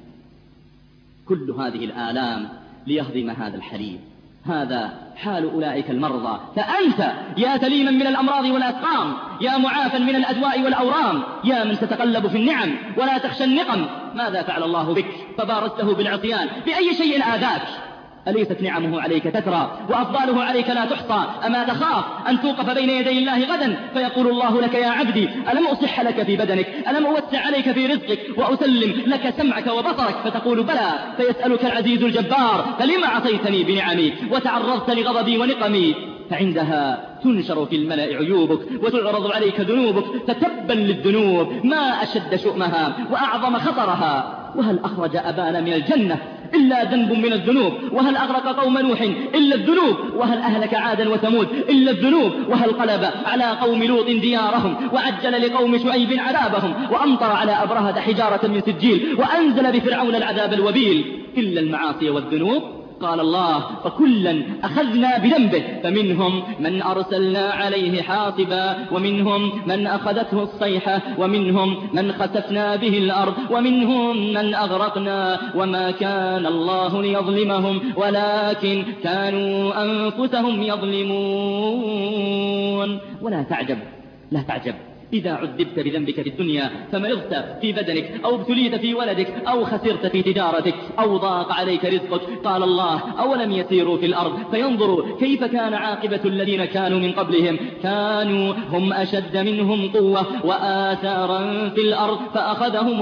كل هذه الآلام ليهضم هذا الحليب. هذا حال أولئك المرضى. فأنت يا سليما من الأمراض والأسقام، يا معافا من الأدواء والأورام، يا من تتقلب في النعم ولا تخشى النقم، ماذا فعل الله بك فبارزته بالعصيان؟ بأي شيء آذاك؟ أليست نعمه عليك تترى وأفضاله عليك لا تحصى؟ أما تخاف أن توقف بين يدي الله غدا فيقول الله لك: يا عبدي ألم أصح لك في بدنك؟ ألم أوسع عليك في رزقك وأسلم لك سمعك وبصرك؟ فتقول: بلى. فيسألك العزيز الجبار: فلم عصيتني بنعمي وتعرضت لغضبي ونقمي؟ فعندها تنشر في الملأ عيوبك وتعرض عليك ذنوبك، فتبا للذنوب ما أشد شؤمها وأعظم خطرها. وهل أخرج أبانا من الجنة إلا ذنب من الذنوب؟ وهل أغرق قوم نوح إلا الذنوب؟ وهل أهلك عادا وثمود إلا الذنوب؟ وهل قلب على قوم لوط ديارهم وعجل لقوم شعيب عذابهم وأمطر على أبرهة حجارة من سجيل وأنزل بفرعون العذاب الوبيل إلا المعاصي والذنوب؟ قال الله: فكلا أخذنا بذنبه، فمنهم من أرسلنا عليه حاصبا، ومنهم من أخذته الصيحة، ومنهم من خسفنا به الأرض، ومنهم من أغرقنا، وما كان الله ليظلمهم ولكن كانوا أنفسهم يظلمون. ولا تعجب، لا تعجب إذا عذبت بذنبك في الدنيا، فمرضت في بدنك أو ابتليت في ولدك أو خسرت في تجارتك أو ضاق عليك رزقك. قال الله: أولم يسيروا في الأرض فينظروا كيف كان عاقبة الذين كانوا من قبلهم، كانوا هم أشد منهم قوة وآثارا في الأرض فأخذهم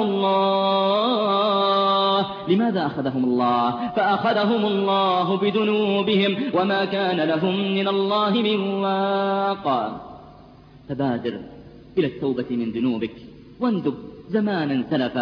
الله. لماذا أخذهم الله؟ فأخذهم الله بذنوبهم وما كان لهم من الله من واق. فبادر إلى التوبة من ذنوبك واندب زمانا سلفا،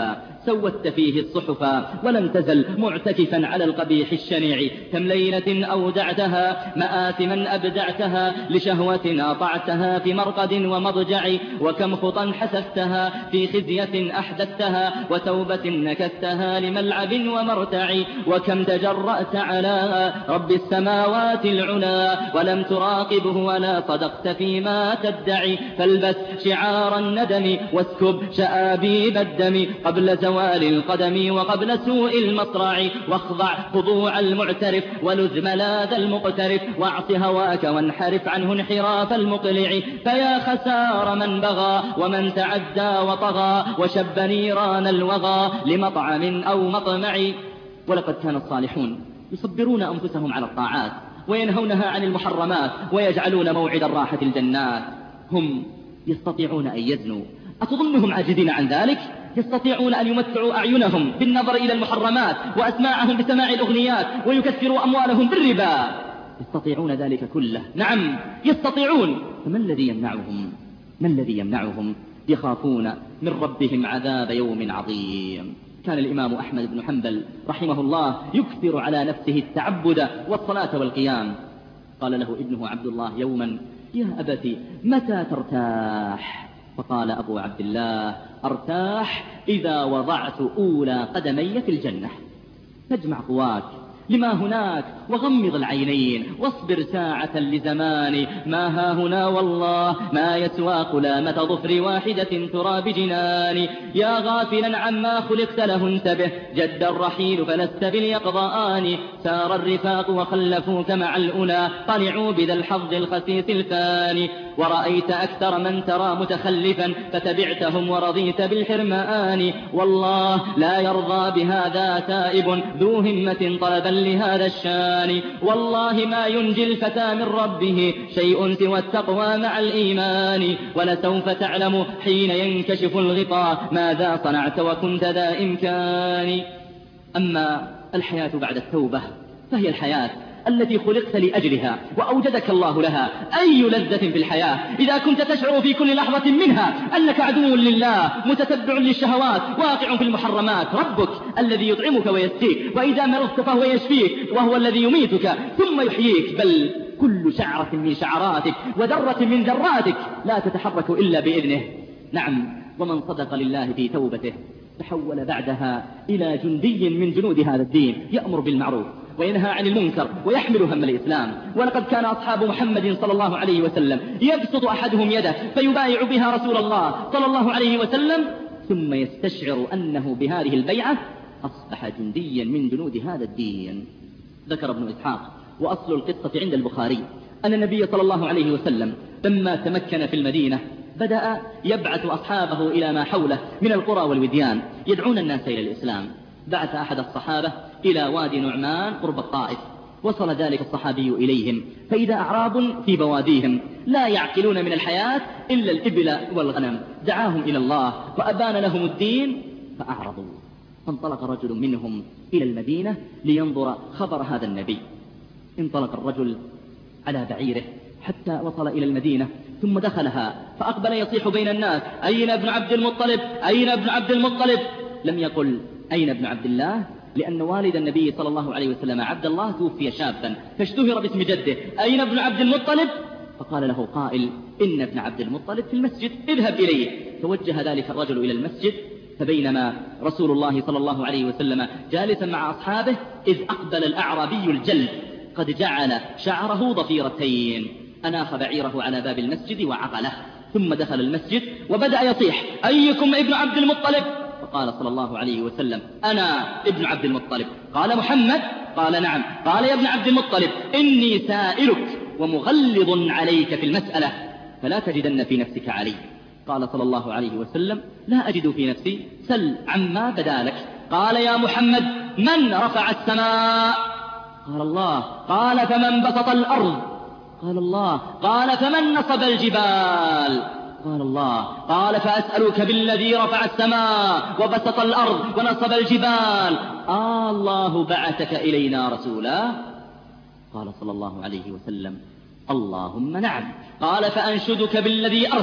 سودت فيه الصحف ولم تزل معتكفا على القبيح الشنيع. كم ليلة أودعتها مآثما أبدعتها لشهوة أطعتها في مرقد ومضجع، وكم خطا حسفتها في خزية أحدثتها وتوبة نكثتها لملعب ومرتع، وكم تجرأت على رب السماوات العلا ولم تراقبه ولا صدقت فيما تدعي. فالبس شعار الندم واسكب شآبيب الدم قبل زوال القدم وقبل سوء المصرع، واخضع خضوع المعترف ولذ ملاذ المقترف، واعص هواك وانحرف عنه انحراف المقلع. فيا خسار من بغى ومن تعدى وطغى وشب نيران الوغى لمطعم أو مطمع. ولقد كان الصالحون يصبرون أنفسهم على الطاعات وينهونها عن المحرمات ويجعلون موعد الراحة الجنات. هم يستطيعون أن يزنوا، أتظنهم عاجزين عن ذلك؟ يستطيعون أن يمتعوا أعينهم بالنظر إلى المحرمات وأسماعهم بسماع الأغنيات ويكثروا أموالهم بالربا. يستطيعون ذلك كله، نعم يستطيعون. فما الذي يمنعهم؟ ما الذي يمنعهم؟ يخافون من ربهم عذاب يوم عظيم. كان الإمام أحمد بن حنبل رحمه الله يكثر على نفسه التعبد والصلاة والقيام. قال له ابنه عبد الله يوما: يا أبت متى ترتاح؟ فقال أبو عبد الله: أرتاح إذا وضعت أولى قدمي في الجنة. فاجمع قواك لما هناك وغمض العينين واصبر ساعة لزمان ما ها هنا والله ما يسوى قلامة ظفر واحدة تراب جنان. يا غافلا عما خلقت له انتبه، جد الرحيل فلست باليقظان. سار الرفاق وخلفوك مع الأولى، طلعوا بذا الحظ الخسيس الفاني. ورأيت أكثر من ترى متخلفا فتبعتهم ورضيت بالحرمان. والله لا يرضى بهذا تائب ذو همة طلبا لهذا الشان. والله ما ينجي الفتى من ربه شيء سوى التقوى مع الإيمان. ولسوف تعلم حين ينكشف الغطاء ماذا صنعت وكنت ذا إمكان. أما الحياة بعد التوبة فهي الحياة التي خلقت لأجلها وأوجدك الله لها. أي لذة في الحياة إذا كنت تشعر في كل لحظة منها أنك عدو لله متتبع للشهوات واقع في المحرمات. ربك الذي يطعمك ويسقيك، وإذا مرضت فهو يشفيك، وهو الذي يميتك ثم يحييك. بل كل شعرة من شعراتك وذرة من ذراتك لا تتحرك إلا بإذنه. نعم، ومن صدق لله في توبته تحول بعدها إلى جندي من جنود هذا الدين، يأمر بالمعروف وينهى عن المنكر ويحمل هم الإسلام. ولقد كان أصحاب محمد صلى الله عليه وسلم يبسط أحدهم يده فيبايع بها رسول الله صلى الله عليه وسلم، ثم يستشعر أنه بهذه البيعة أصبح جنديا من جنود هذا الدين. ذكر ابن إسحاق وأصل القصة عند البخاري أن النبي صلى الله عليه وسلم لما تمكن في المدينة بدأ يبعث أصحابه إلى ما حوله من القرى والوديان يدعون الناس إلى الإسلام. بعث أحد الصحابة إلى وادي نعمان قرب الطائف. وصل ذلك الصحابي إليهم فإذا أعراب في بواديهم لا يعقلون من الحياة إلا الإبل والغنم. دعاهم إلى الله وأبان لهم الدين فأعرضوا. فانطلق رجل منهم إلى المدينة لينظر خبر هذا النبي. انطلق الرجل على بعيره حتى وصل إلى المدينة ثم دخلها فأقبل يصيح بين الناس: أين ابن عبد المطلب؟ أين ابن عبد المطلب؟ لم يقل أين ابن عبد الله، لأن والد النبي صلى الله عليه وسلم عبد الله توفي شابا فاشتهر باسم جده. أين ابن عبد المطلب؟ فقال له قائل: إن ابن عبد المطلب في المسجد، اذهب إليه. توجه ذلك الرجل إلى المسجد، فبينما رسول الله صلى الله عليه وسلم جالسا مع أصحابه إذ أقبل الأعرابي الجلد قد جعل شعره ضفيرتين، أناخ بعيره على باب المسجد وعقله، ثم دخل المسجد وبدأ يصيح: أيكم ابن عبد المطلب؟ فقال صلى الله عليه وسلم: أنا ابن عبد المطلب. قال: محمد؟ قال: نعم. قال: يا ابن عبد المطلب، إني سائلك ومغلظ عليك في المسألة فلا تجدن في نفسك علي. قال صلى الله عليه وسلم: لا أجد في نفسي، سل عما بدا لك. قال: يا محمد، من رفع السماء؟ قال: الله. قال: فمن بسط الأرض؟ قال: الله. قال: فمن نصب الجبال؟ قال: الله. قال: فأسألك بالذي رفع السماء وبسط الأرض ونصب الجبال، آه الله بعثك إلينا رسولا؟ قال صلى الله عليه وسلم: اللهم نعم. قال: فأنشدك بالذي أرسلك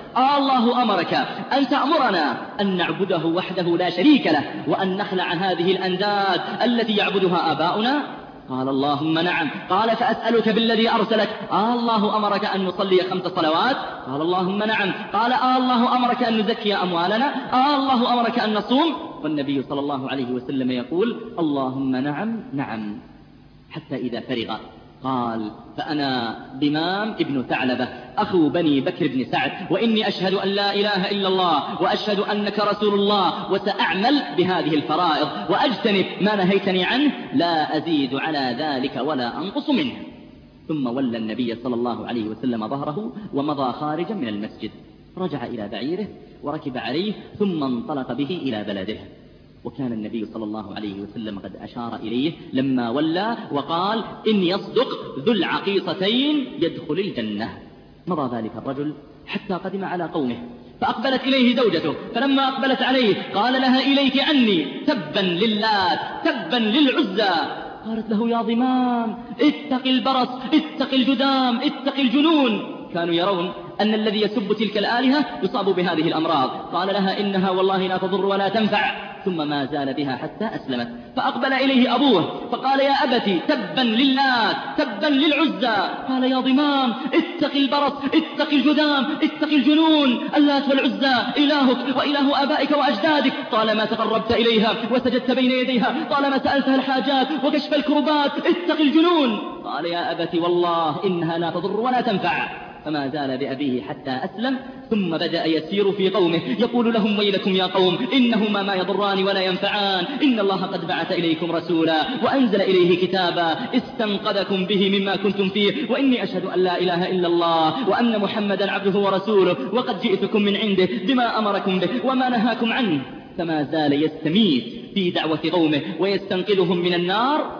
آه الله أمرك أن تأمرنا أن نعبده وحده لا شريك له وأن نخلع هذه الأنداد التي يعبدها آباؤنا؟ قال اللهم نعم. قال فأسألك بالذي أرسلك. آه الله أمرك أن نصلي خمس صلوات؟ قال اللهم نعم. قال آه الله أمرك أن نزكي أموالنا؟ آه الله أمرك أن نصوم؟ والنبي صلى الله عليه وسلم يقول اللهم نعم نعم، حتى إذا فرغ قال فأنا ضمام ابن ثعلبة أخو بني بكر بن سعد، وإني أشهد أن لا إله إلا الله وأشهد أنك رسول الله، وسأعمل بهذه الفرائض وأجتنب ما نهيتني عنه، لا أزيد على ذلك ولا أنقص منه. ثم ولى النبي صلى الله عليه وسلم ظهره ومضى خارجا من المسجد، رجع إلى بعيره وركب عليه ثم انطلق به إلى بلده. وكان النبي صلى الله عليه وسلم قد أشار إليه لما ولى وقال إن يصدق ذو العقيصتين يدخل الجنة. مضى ذلك الرجل حتى قدم على قومه، فأقبلت إليه زوجته، فلما أقبلت عليه قال لها إليك عني، تبا للات تبا للعزى. قالت له يا ضمام اتق البرص اتق الجدام اتق الجنون. كانوا يرون أن الذي يسب تلك الآلهة يصاب بهذه الأمراض. قال لها إنها والله لا تضر ولا تنفع، ثم ما زال بها حتى أسلمت. فأقبل إليه أبوه فقال يا أبتي تبا للات تبا للعزى. قال يا ضمام اتق البرص اتق الجذام اتق الجنون، اللات والعزى إلهك وإله آبائك وأجدادك، طالما تقربت إليها وسجدت بين يديها، طالما سألتها الحاجات وكشف الكربات، اتق الجنون. قال يا أبتي والله إنها لا تضر ولا تنفع. فما زال بأبيه حتى أسلم، ثم بدأ يسير في قومه يقول لهم ويلكم يا قوم إنهما ما يضران ولا ينفعان، إن الله قد بعث إليكم رسولا وأنزل إليه كتابا استنقذكم به مما كنتم فيه، وإني أشهد أن لا إله إلا الله وأن محمدا عبده ورسوله، وقد جئتكم من عنده بما أمركم به وما نهاكم عنه. فما زال يستميت في دعوة قومه ويستنقذهم من النار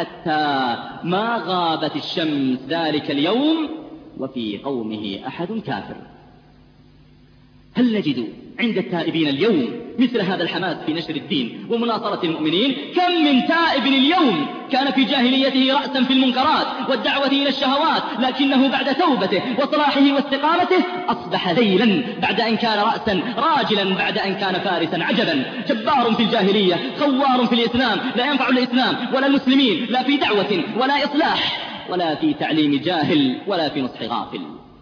حتى ما غابت الشمس ذلك اليوم وفي قومه أحد كافر. هل نجد عند التائبين اليوم مثل هذا الحماس في نشر الدين ومناصرة المؤمنين؟ كم من تائب اليوم كان في جاهليته رأسا في المنكرات والدعوة إلى الشهوات، لكنه بعد توبته وصلاحه واستقامته أصبح ذيلا بعد أن كان رأسا، راجلا بعد أن كان فارسا. عجبا، جبار في الجاهلية خوار في الإسلام، لا ينفع الإسلام ولا المسلمين، لا في دعوة ولا إصلاح ولا في تعليم جاهل ولا في نصح غافل.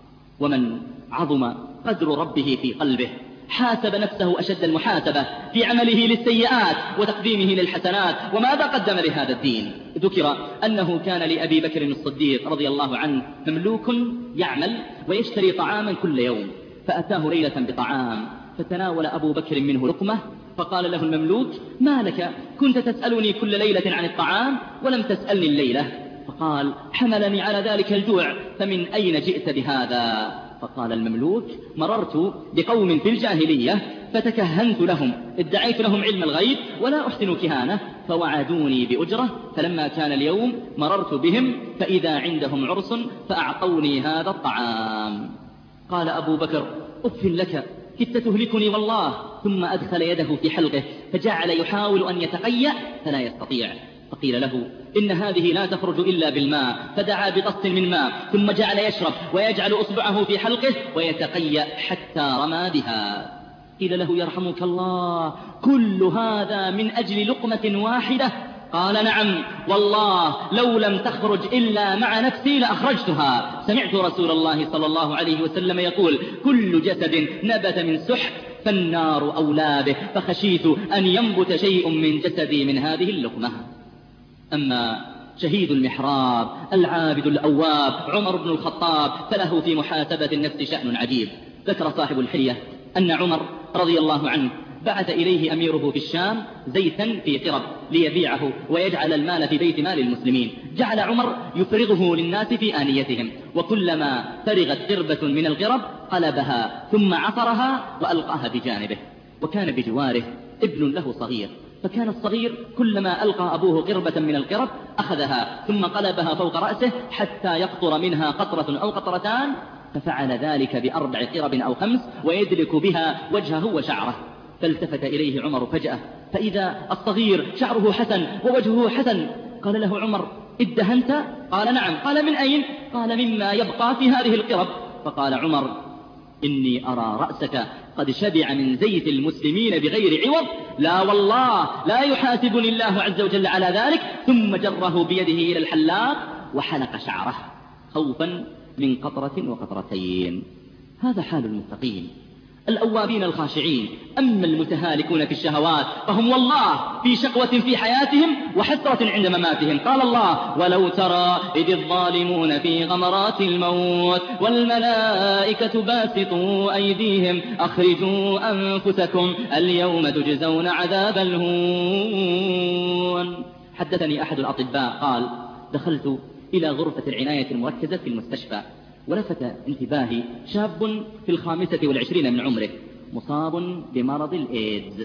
ومن عظم قدر ربه في قلبه حاسب نفسه أشد المحاسبة في عمله للسيئات وتقديمه للحسنات. وماذا قدم لهذا الدين؟ ذكر أنه كان لأبي بكر الصديق رضي الله عنه مملوك يعمل ويشتري طعاما كل يوم، فأتاه ليلة بطعام فتناول أبو بكر منه لقمة، فقال له المملوك ما لك كنت تسألني كل ليلة عن الطعام ولم تسألني الليلة؟ فقال حملني على ذلك الجوع، فمن أين جئت بهذا؟ فقال المملوك مررت بقوم في الجاهلية فتكهنت لهم، ادعيت لهم علم الغيب ولا أحسن كهانة، فوعدوني بأجرة، فلما كان اليوم مررت بهم فإذا عندهم عرس فأعطوني هذا الطعام. قال أبو بكر أف لك كدت تهلكني والله. ثم أدخل يده في حلقه فجعل يحاول أن يتقيأ فلا يستطيع، فقيل له إن هذه لا تخرج إلا بالماء، فدعا بطست من ماء ثم جعل يشرب ويجعل أصبعه في حلقه ويتقيأ حتى رمى بها. قيل له يرحمك الله كل هذا من أجل لقمة واحدة؟ قال نعم والله لو لم تخرج إلا مع نفسي لأخرجتها. سمعت رسول الله صلى الله عليه وسلم يقول كل جسد نبت من سحت فالنار أولى به، فخشيت أن ينبت شيء من جسدي من هذه اللقمة. أما شهيد المحراب العابد الأواب عمر بن الخطاب فله في محاسبة النفس شأن عجيب. ذكر صاحب الحلية أن عمر رضي الله عنه بعث إليه أميره في الشام زيتا في قرب ليبيعه ويجعل المال في بيت مال المسلمين. جعل عمر يفرغه للناس في آنيتهم، وكلما فرغت قربة من القرب قلبها ثم عصرها وألقاها بجانبه. وكان بجواره ابن له صغير، فكان الصغير كلما ألقى أبوه قربة من القرب أخذها ثم قلبها فوق رأسه حتى يقطر منها قطرة أو قطرتان، ففعل ذلك بأربع قرب أو خمس ويدلك بها وجهه وشعره. فالتفت إليه عمر فجأة فإذا الصغير شعره حسن ووجهه حسن. قال له عمر ادهنت؟ قال نعم. قال من أين؟ قال مما يبقى في هذه القرب. فقال عمر إني أرى رأسك قد شبع من زيت المسلمين بغير عوض، لا والله لا يحاسبني الله عز وجل على ذلك. ثم جره بيده إلى الحلاق وحلق شعره خوفا من قطرة وقطرتين. هذا حال المتقين الأوابين الخاشعين. أما المتهالكون في الشهوات فهم والله في شقوة في حياتهم وحسرة عند مماتهم. قال الله: ولو ترى إذ الظالمون في غمرات الموت والملائكة باسطوا أيديهم أخرجوا أنفسكم اليوم تجزون عذاب الهون. حدثني أحد الأطباء قال: دخلت إلى غرفة العناية المركزة في المستشفى، ولفت انتباهي شاب في الخامسة والعشرين من عمره مصاب بمرض الإيدز،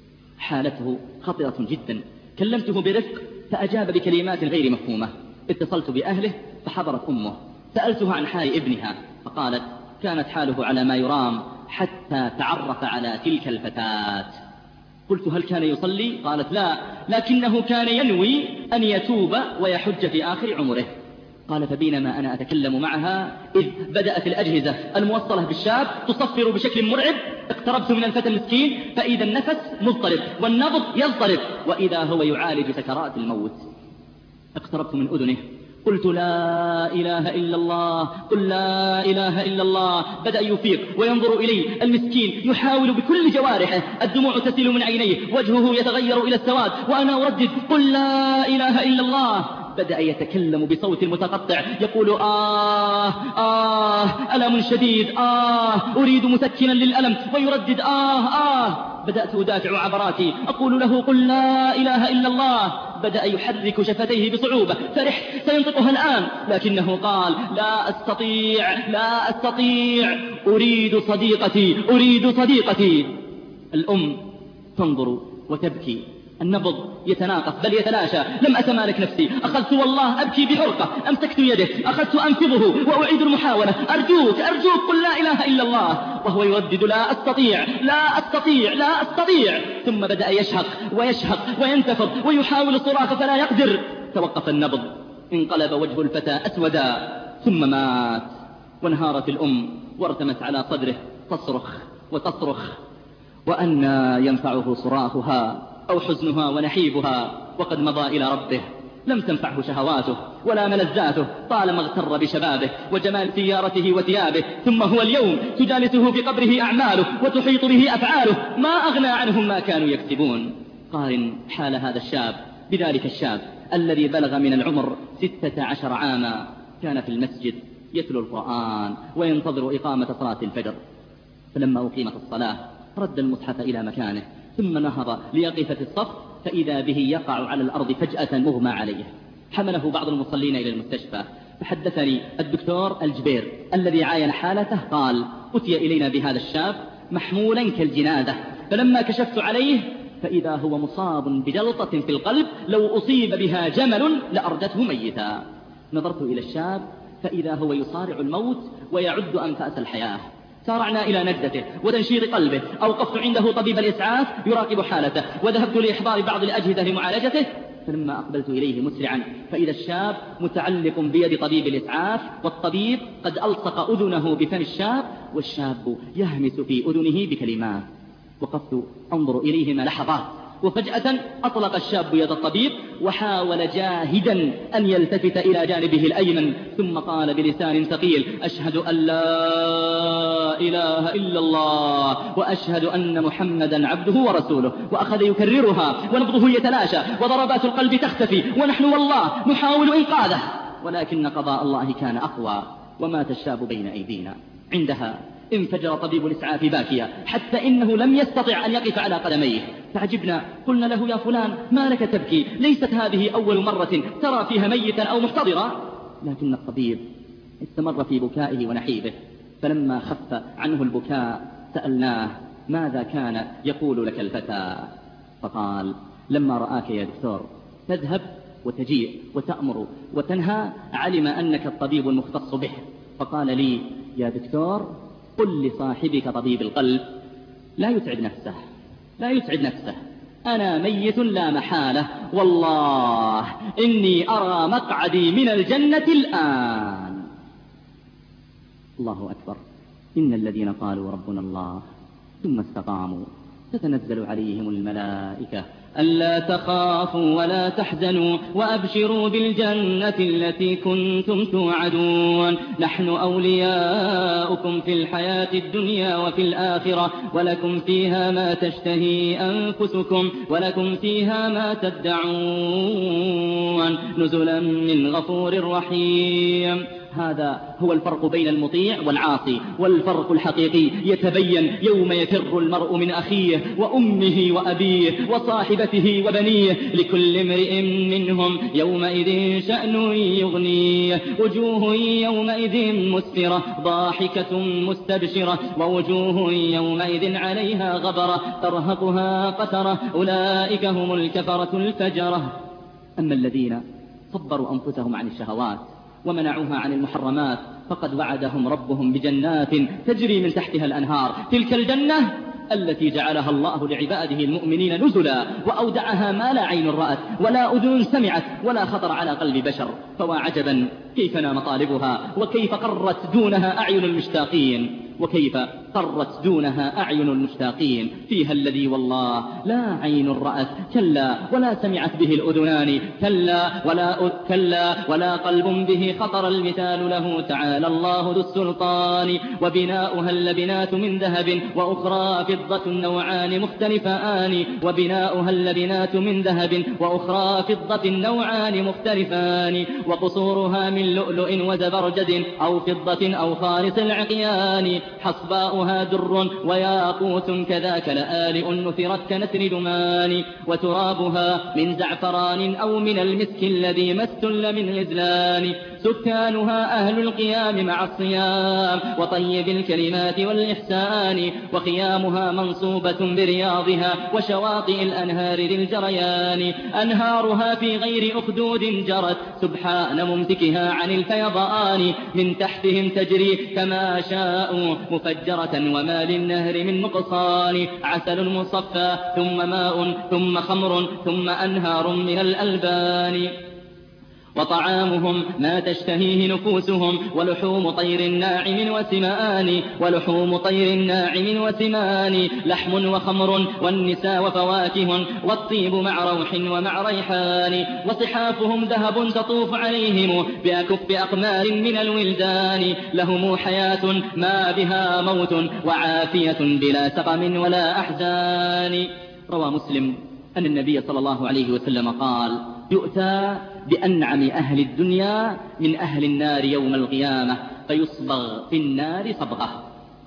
حالته خطرة جدا. كلمته برفق فأجاب بكلمات غير مفهومة. اتصلت بأهله فحضرت أمه، سألتها عن حال ابنها فقالت: كانت حاله على ما يرام حتى تعرف على تلك الفتاة. قلت: هل كان يصلي؟ قالت: لا، لكنه كان ينوي أن يتوب ويحج في آخر عمره. قال: فبينما أنا أتكلم معها إذ بدأت الأجهزة الموصلة بالشاب تصفر بشكل مرعب. اقتربت من الفتى المسكين فإذا النفس مضطرب والنبض يضطرب وإذا هو يعالج سكرات الموت. اقتربت من أذنه قلت: لا إله إلا الله، قل لا إله إلا الله. بدأ يفيق وينظر إلي المسكين يحاول بكل جوارحه، الدموع تسيل من عينيه، وجهه يتغير إلى السواد وأنا أردد: قل لا إله إلا الله. بدأ يتكلم بصوت متقطع يقول: آه آه ألم شديد، آه أريد مسكنا للألم، ويردد: آه آه. بدأت أدافع عبراتي أقول له: قل لا إله إلا الله. بدأ يحرك شفتيه بصعوبة، فرحت سينطقها الآن، لكنه قال: لا أستطيع لا أستطيع، أريد صديقتي أريد صديقتي. الأم تنظر وتبكي، النبض يتناقص بل يتلاشى. لم أتمالك نفسي، أخذت والله أبكي بحرقة، أمسكت يده أخذت أنفضه وأعيد المحاولة: أرجوك أرجوك قل لا إله إلا الله. وهو يردد: لا أستطيع لا أستطيع لا أستطيع. ثم بدأ يشهق ويشهق وينتفض ويحاول الصراخ فلا يقدر. توقف النبض، انقلب وجه الفتى أسودا ثم مات. وانهارت الأم وارتمت على صدره تصرخ وتصرخ، وأنى ينفعه صراخها أو حزنها ونحيبها وقد مضى إلى ربه. لم تنفعه شهواته ولا ملذاته طالما اغتر بشبابه وجمال سيارته وثيابه. ثم هو اليوم تجالسه في قبره أعماله وتحيط به أفعاله، ما أغنى عنهم ما كانوا يكسبون. قارن حال هذا الشاب بذلك الشاب الذي بلغ من العمر ستة عشر عاما، كان في المسجد يتلو القرآن وينتظر إقامة صلاة الفجر، فلما أقيمت الصلاة رد المصحف إلى مكانه ثم نهض ليقف في الصف، فإذا به يقع على الأرض فجأة مغمى عليه. حمله بعض المصلين إلى المستشفى، فحدثني الدكتور الجبير الذي عاين حالته قال: أتي إلينا بهذا الشاب محمولا كالجنازة، فلما كشفت عليه فإذا هو مصاب بجلطة في القلب لو أصيب بها جمل لأردته ميتا. نظرت إلى الشاب فإذا هو يصارع الموت ويعد أنفاس الحياة. سارعنا إلى نجدته وتنشير قلبه، أوقفت عنده طبيب الإسعاف يراقب حالته، وذهبت لإحضار بعض الأجهزة لمعالجته. فلما أقبلت إليه مسرعا فإذا الشاب متعلق بيد طبيب الإسعاف، والطبيب قد ألصق أذنه بفم الشاب، والشاب يهمس في أذنه بكلمات. وقفت أنظر إليهما لحظات، وفجأة أطلق الشاب يد الطبيب وحاول جاهدا أن يلتفت إلى جانبه الأيمن، ثم قال بلسان ثقيل: أشهد أن لا إله إلا الله وأشهد أن محمدا عبده ورسوله. وأخذ يكررها ونبضه يتلاشى وضربات القلب تختفي، ونحن والله نحاول إنقاذه، ولكن قضاء الله كان أقوى ومات الشاب بين أيدينا. عندها انفجر طبيب الإسعاف باكيا حتى إنه لم يستطع أن يقف على قدميه. فعجبنا، قلنا له: يا فلان ما لك تبكي؟ ليست هذه أول مرة ترى فيها ميتا أو محتضرا. لكن الطبيب استمر في بكائه ونحيبه. فلما خف عنه البكاء سألناه: ماذا كان يقول لك الفتى؟ فقال: لما رآك يا دكتور تذهب وتجيء وتأمر وتنهى علم أنك الطبيب المختص به، فقال لي: يا دكتور قل لصاحبك طبيب القلب لا يتعب نفسه لا يتعب نفسه أنا ميت لا محالة، والله إني أرى مقعدي من الجنة الآن. الله أكبر. إن الذين قالوا ربنا الله ثم استقاموا تتنزل عليهم الملائكة ألا تخافوا ولا تحزنوا وأبشروا بالجنة التي كنتم توعدون نحن أولياؤكم في الحياة الدنيا وفي الآخرة ولكم فيها ما تشتهي أنفسكم ولكم فيها ما تدعون نزلا من غفور رحيم. هذا هو الفرق بين المطيع والعاصي، والفرق الحقيقي يتبين يوم يفر المرء من أخيه وأمه وأبيه وصاحبته وبنيه لكل امرئ منهم يومئذ شأن يغنيه وجوه يومئذ مسفرة ضاحكة مستبشرة ووجوه يومئذ عليها غبرة ترهقها قترة أولئك هم الكفرة الفجرة. أما الذين صبروا أنفسهم عن الشهوات ومنعوها عن المحرمات فقد وعدهم ربهم بجنات تجري من تحتها الأنهار تلك الجنة التي جعلها الله لعباده المؤمنين نزلا وأودعها ما لا عين رأت ولا أذن سمعت ولا خطر على قلب بشر. فوا عجبا كيف نام طالبها وكيف قرت دونها أعين المشتاقين وكيف قرت دونها أعين المشتاقين فيها الذي والله لا عين رأت كلا ولا سمعت به الأذنان كلا ولا, كلا ولا قلب به خطر المثال له تعالى الله ذو السلطان. وبناؤها اللبنات من ذهب وأخرى فضة نوعان مختلفان وبناؤها اللبنات من ذهب وأخرى فضة نوعان مختلفان وقصورها من لؤلؤ وزبرجد أو فضة أو خالص العقيان حصباؤها در وياقوت كذاك لآلئ نثرت كنثر دمان وترابها من زعفران أو من المسك الذي ما استل من غزلان سكانها أهل القيام مع الصيام وطيب الكلمات والإحسان وخيامها منصوبة برياضها وشواطئ الأنهار ذي الجريان أنهارها في غير أخدود جرت سبحان ممسكها عن الفيضان من تحتهم تجري كما شاءوا مفجرة وما للنهر من نقصان عسل مصفى ثم ماء ثم خمر ثم أنهار من الألبان وطعامهم ما تشتهيه نفوسهم ولحوم طير ناعم وسمان ولحوم طير ناعم وسمان لحم وخمر والنساء وفواكه والطيب مع روح ومع ريحان وصحافهم ذهب تطوف عليهم بأكف أقمار من الولدان لهم حياة ما بها موت وعافية بلا سقم ولا أحزان. روى مسلم أن النبي صلى الله عليه وسلم قال يؤتى بأنعم أهل الدنيا من أهل النار يوم القيامة فيصبغ في النار صبغة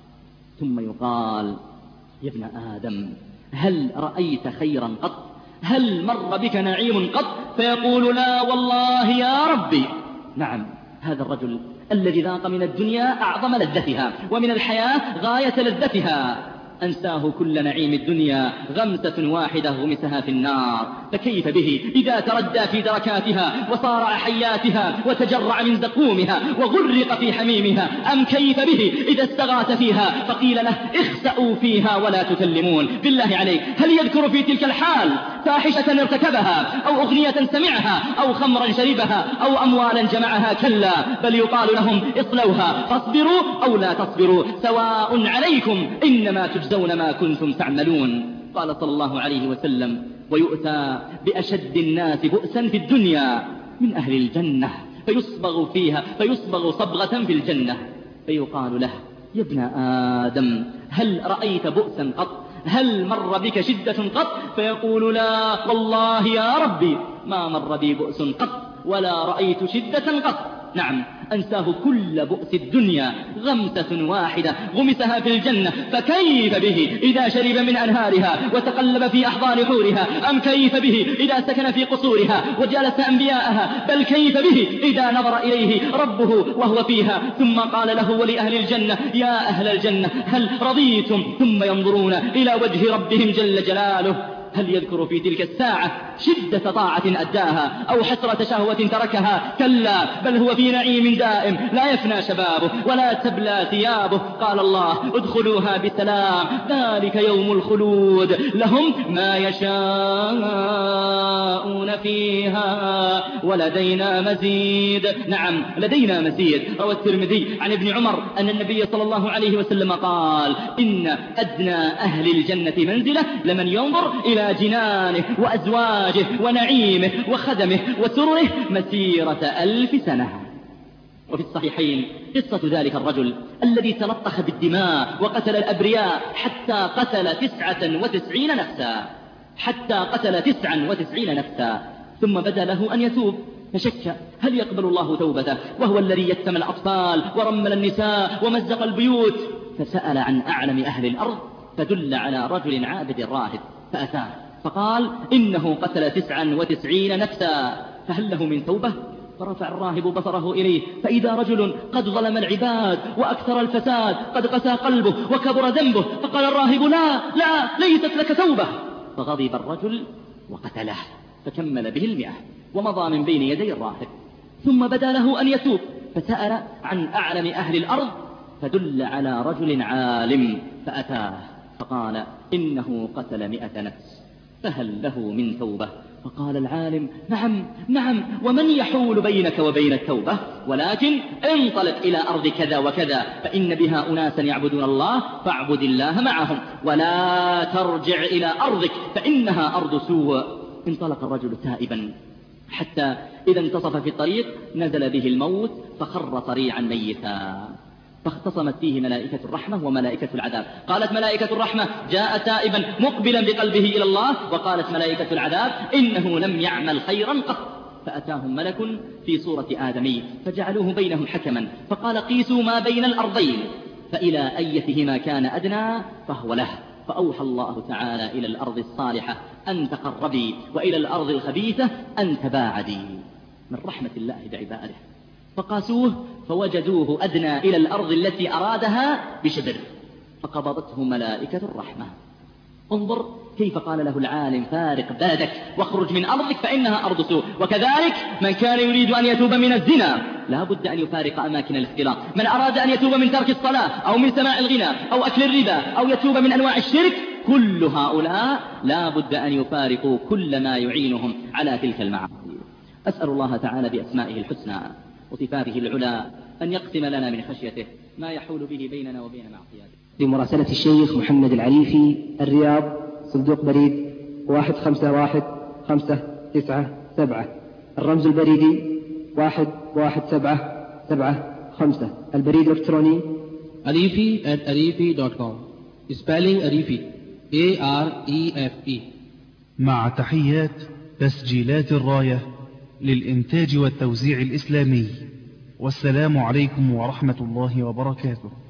ثم يقال يا ابن آدم هل رأيت خيرا قط هل مر بك نعيم قط فيقول لا والله يا ربي. نعم هذا الرجل الذي ذاق من الدنيا أعظم لذتها ومن الحياة غاية لذتها أنساه كل نعيم الدنيا غمسة واحدة غمسها في النار فكيف به إذا تردى في دركاتها وصارع حياتها وتجرع من زقومها وغرق في حميمها أم كيف به إذا استغاث فيها فقيل له اخسأوا فيها ولا تكلمون. بالله عليك هل يذكر في تلك الحال فاحشة ارتكبها أو أغنية سمعها أو خمرا شربها أو أموالا جمعها؟ كلا بل يقال لهم اصلوها فاصبروا أو لا تصبروا سواء عليكم إنما تجزون ما كنتم تعملون. قال صلى الله عليه وسلم ويؤتى بأشد الناس بؤسا في الدنيا من أهل الجنة فيصبغ فيها فيصبغ صبغة في الجنة فيقال له يا ابن آدم هل رأيت بؤسا قط هل مر بك شدة قط فيقول لا والله يا ربي ما مر بي بؤس قط ولا رأيت شدة قط. نعم أنساه كل بؤس الدنيا غمسة واحدة غمسها في الجنة فكيف به إذا شرب من أنهارها وتقلب في أحضان حورها أم كيف به إذا سكن في قصورها وجالس أنبياءها بل كيف به إذا نظر إليه ربه وهو فيها ثم قال له ولأهل الجنة يا أهل الجنة هل رضيتم ثم ينظرون إلى وجه ربهم جل جلاله هل يذكر في تلك الساعة شدة طاعة أداها أو حسرة شهوة تركها؟ كلا، بل هو في نعيم دائم لا يفنى شبابه ولا تبلى ثيابه. قال الله: ادخلوها بسلام، ذلك يوم الخلود، لهم ما يشاءون فيها ولدينا مزيد. نعم، لدينا مزيد. روى الترمذي عن ابن عمر أن النبي صلى الله عليه وسلم قال: إن أدنى أهل الجنة منزلة لمن ينظر إلى جنانه وأزواجه ونعيمه وخدمه وسرره مسيرة ألف سنة. وفي الصحيحين قصة ذلك الرجل الذي تلطخ بالدماء وقتل الأبرياء حتى قتل تسعة وتسعين نفسا حتى قتل تسعا وتسعين نفسا ثم بدا له أن يتوب، فشك هل يقبل الله توبته وهو الذي يتم الأطفال ورمل النساء ومزق البيوت، فسأل عن أعلم أهل الأرض فدل على رجل عابد راهب فأتاه فقال: إنه قتل تسعا وتسعين نفسا، فهل له من توبة؟ فرفع الراهب بصره إليه فإذا رجل قد ظلم العباد وأكثر الفساد، قد قسى قلبه وكبر ذنبه. فقال الراهب: لا لا، ليست لك توبة. فغضب الرجل وقتله، فكمل به المئة ومضى من بين يدي الراهب. ثم بدا له أن يتوب فسأل عن أعلم أهل الأرض فدل على رجل عالم فأتاه فقال: إنه قتل مئة نفس، فهل له من توبة؟ فقال العالم: نعم نعم، ومن يحول بينك وبين التوبة؟ ولكن انطلق إلى أرض كذا وكذا فإن بها أناسا يعبدون الله فاعبد الله معهم، ولا ترجع إلى أرضك فإنها أرض سوء. انطلق الرجل تائبا حتى إذا انتصف في الطريق نزل به الموت فخر طريعا ميتا، فاختصمت فيه ملائكة الرحمة وملائكة العذاب. قالت ملائكة الرحمة: جاء تائبا مقبلا بقلبه إلى الله. وقالت ملائكة العذاب: إنه لم يعمل خيرا قط. فأتاهم ملك في صورة آدمي فجعلوه بينهم حكما، فقال: قيسوا ما بين الأرضين فإلى أيتهما كان أدنى فهو له. فأوحى الله تعالى إلى الأرض الصالحة أن تقربي، وإلى الأرض الخبيثة أن تباعدي، من رحمة الله بعباده. فقاسوه فوجدوه أدنى إلى الأرض التي أرادها بشبر، فقبضته ملائكة الرحمة. انظر كيف قال له العالم: فارق بلدك واخرج من أرضك فإنها أرض سوء. وكذلك من كان يريد أن يتوب من الزنا لا بد أن يفارق أماكن الاختلاط. من أراد أن يتوب من ترك الصلاة أو من سماع الغنى أو أكل الربا أو يتوب من أنواع الشرك، كل هؤلاء لا بد أن يفارقوا كل ما يعينهم على تلك المعاصي. أسأل الله تعالى بأسمائه الحسنى وصفاته العلى أن يقسم لنا من خشيته ما يحول به بيننا وبين معصيته. لمراسلة الشيخ محمد العريفي، الرياض، صندوق بريد واحد خمسة واحد خمسة تسعة سبعة، الرمز البريدي واحد واحد سبعة سبعة خمسة، البريد الإلكتروني arifi at arifi dot com. spelling arifi A R E F E. مع تحيات تسجيلات الراية للإنتاج والتوزيع الإسلامي. والسلام عليكم ورحمة الله وبركاته.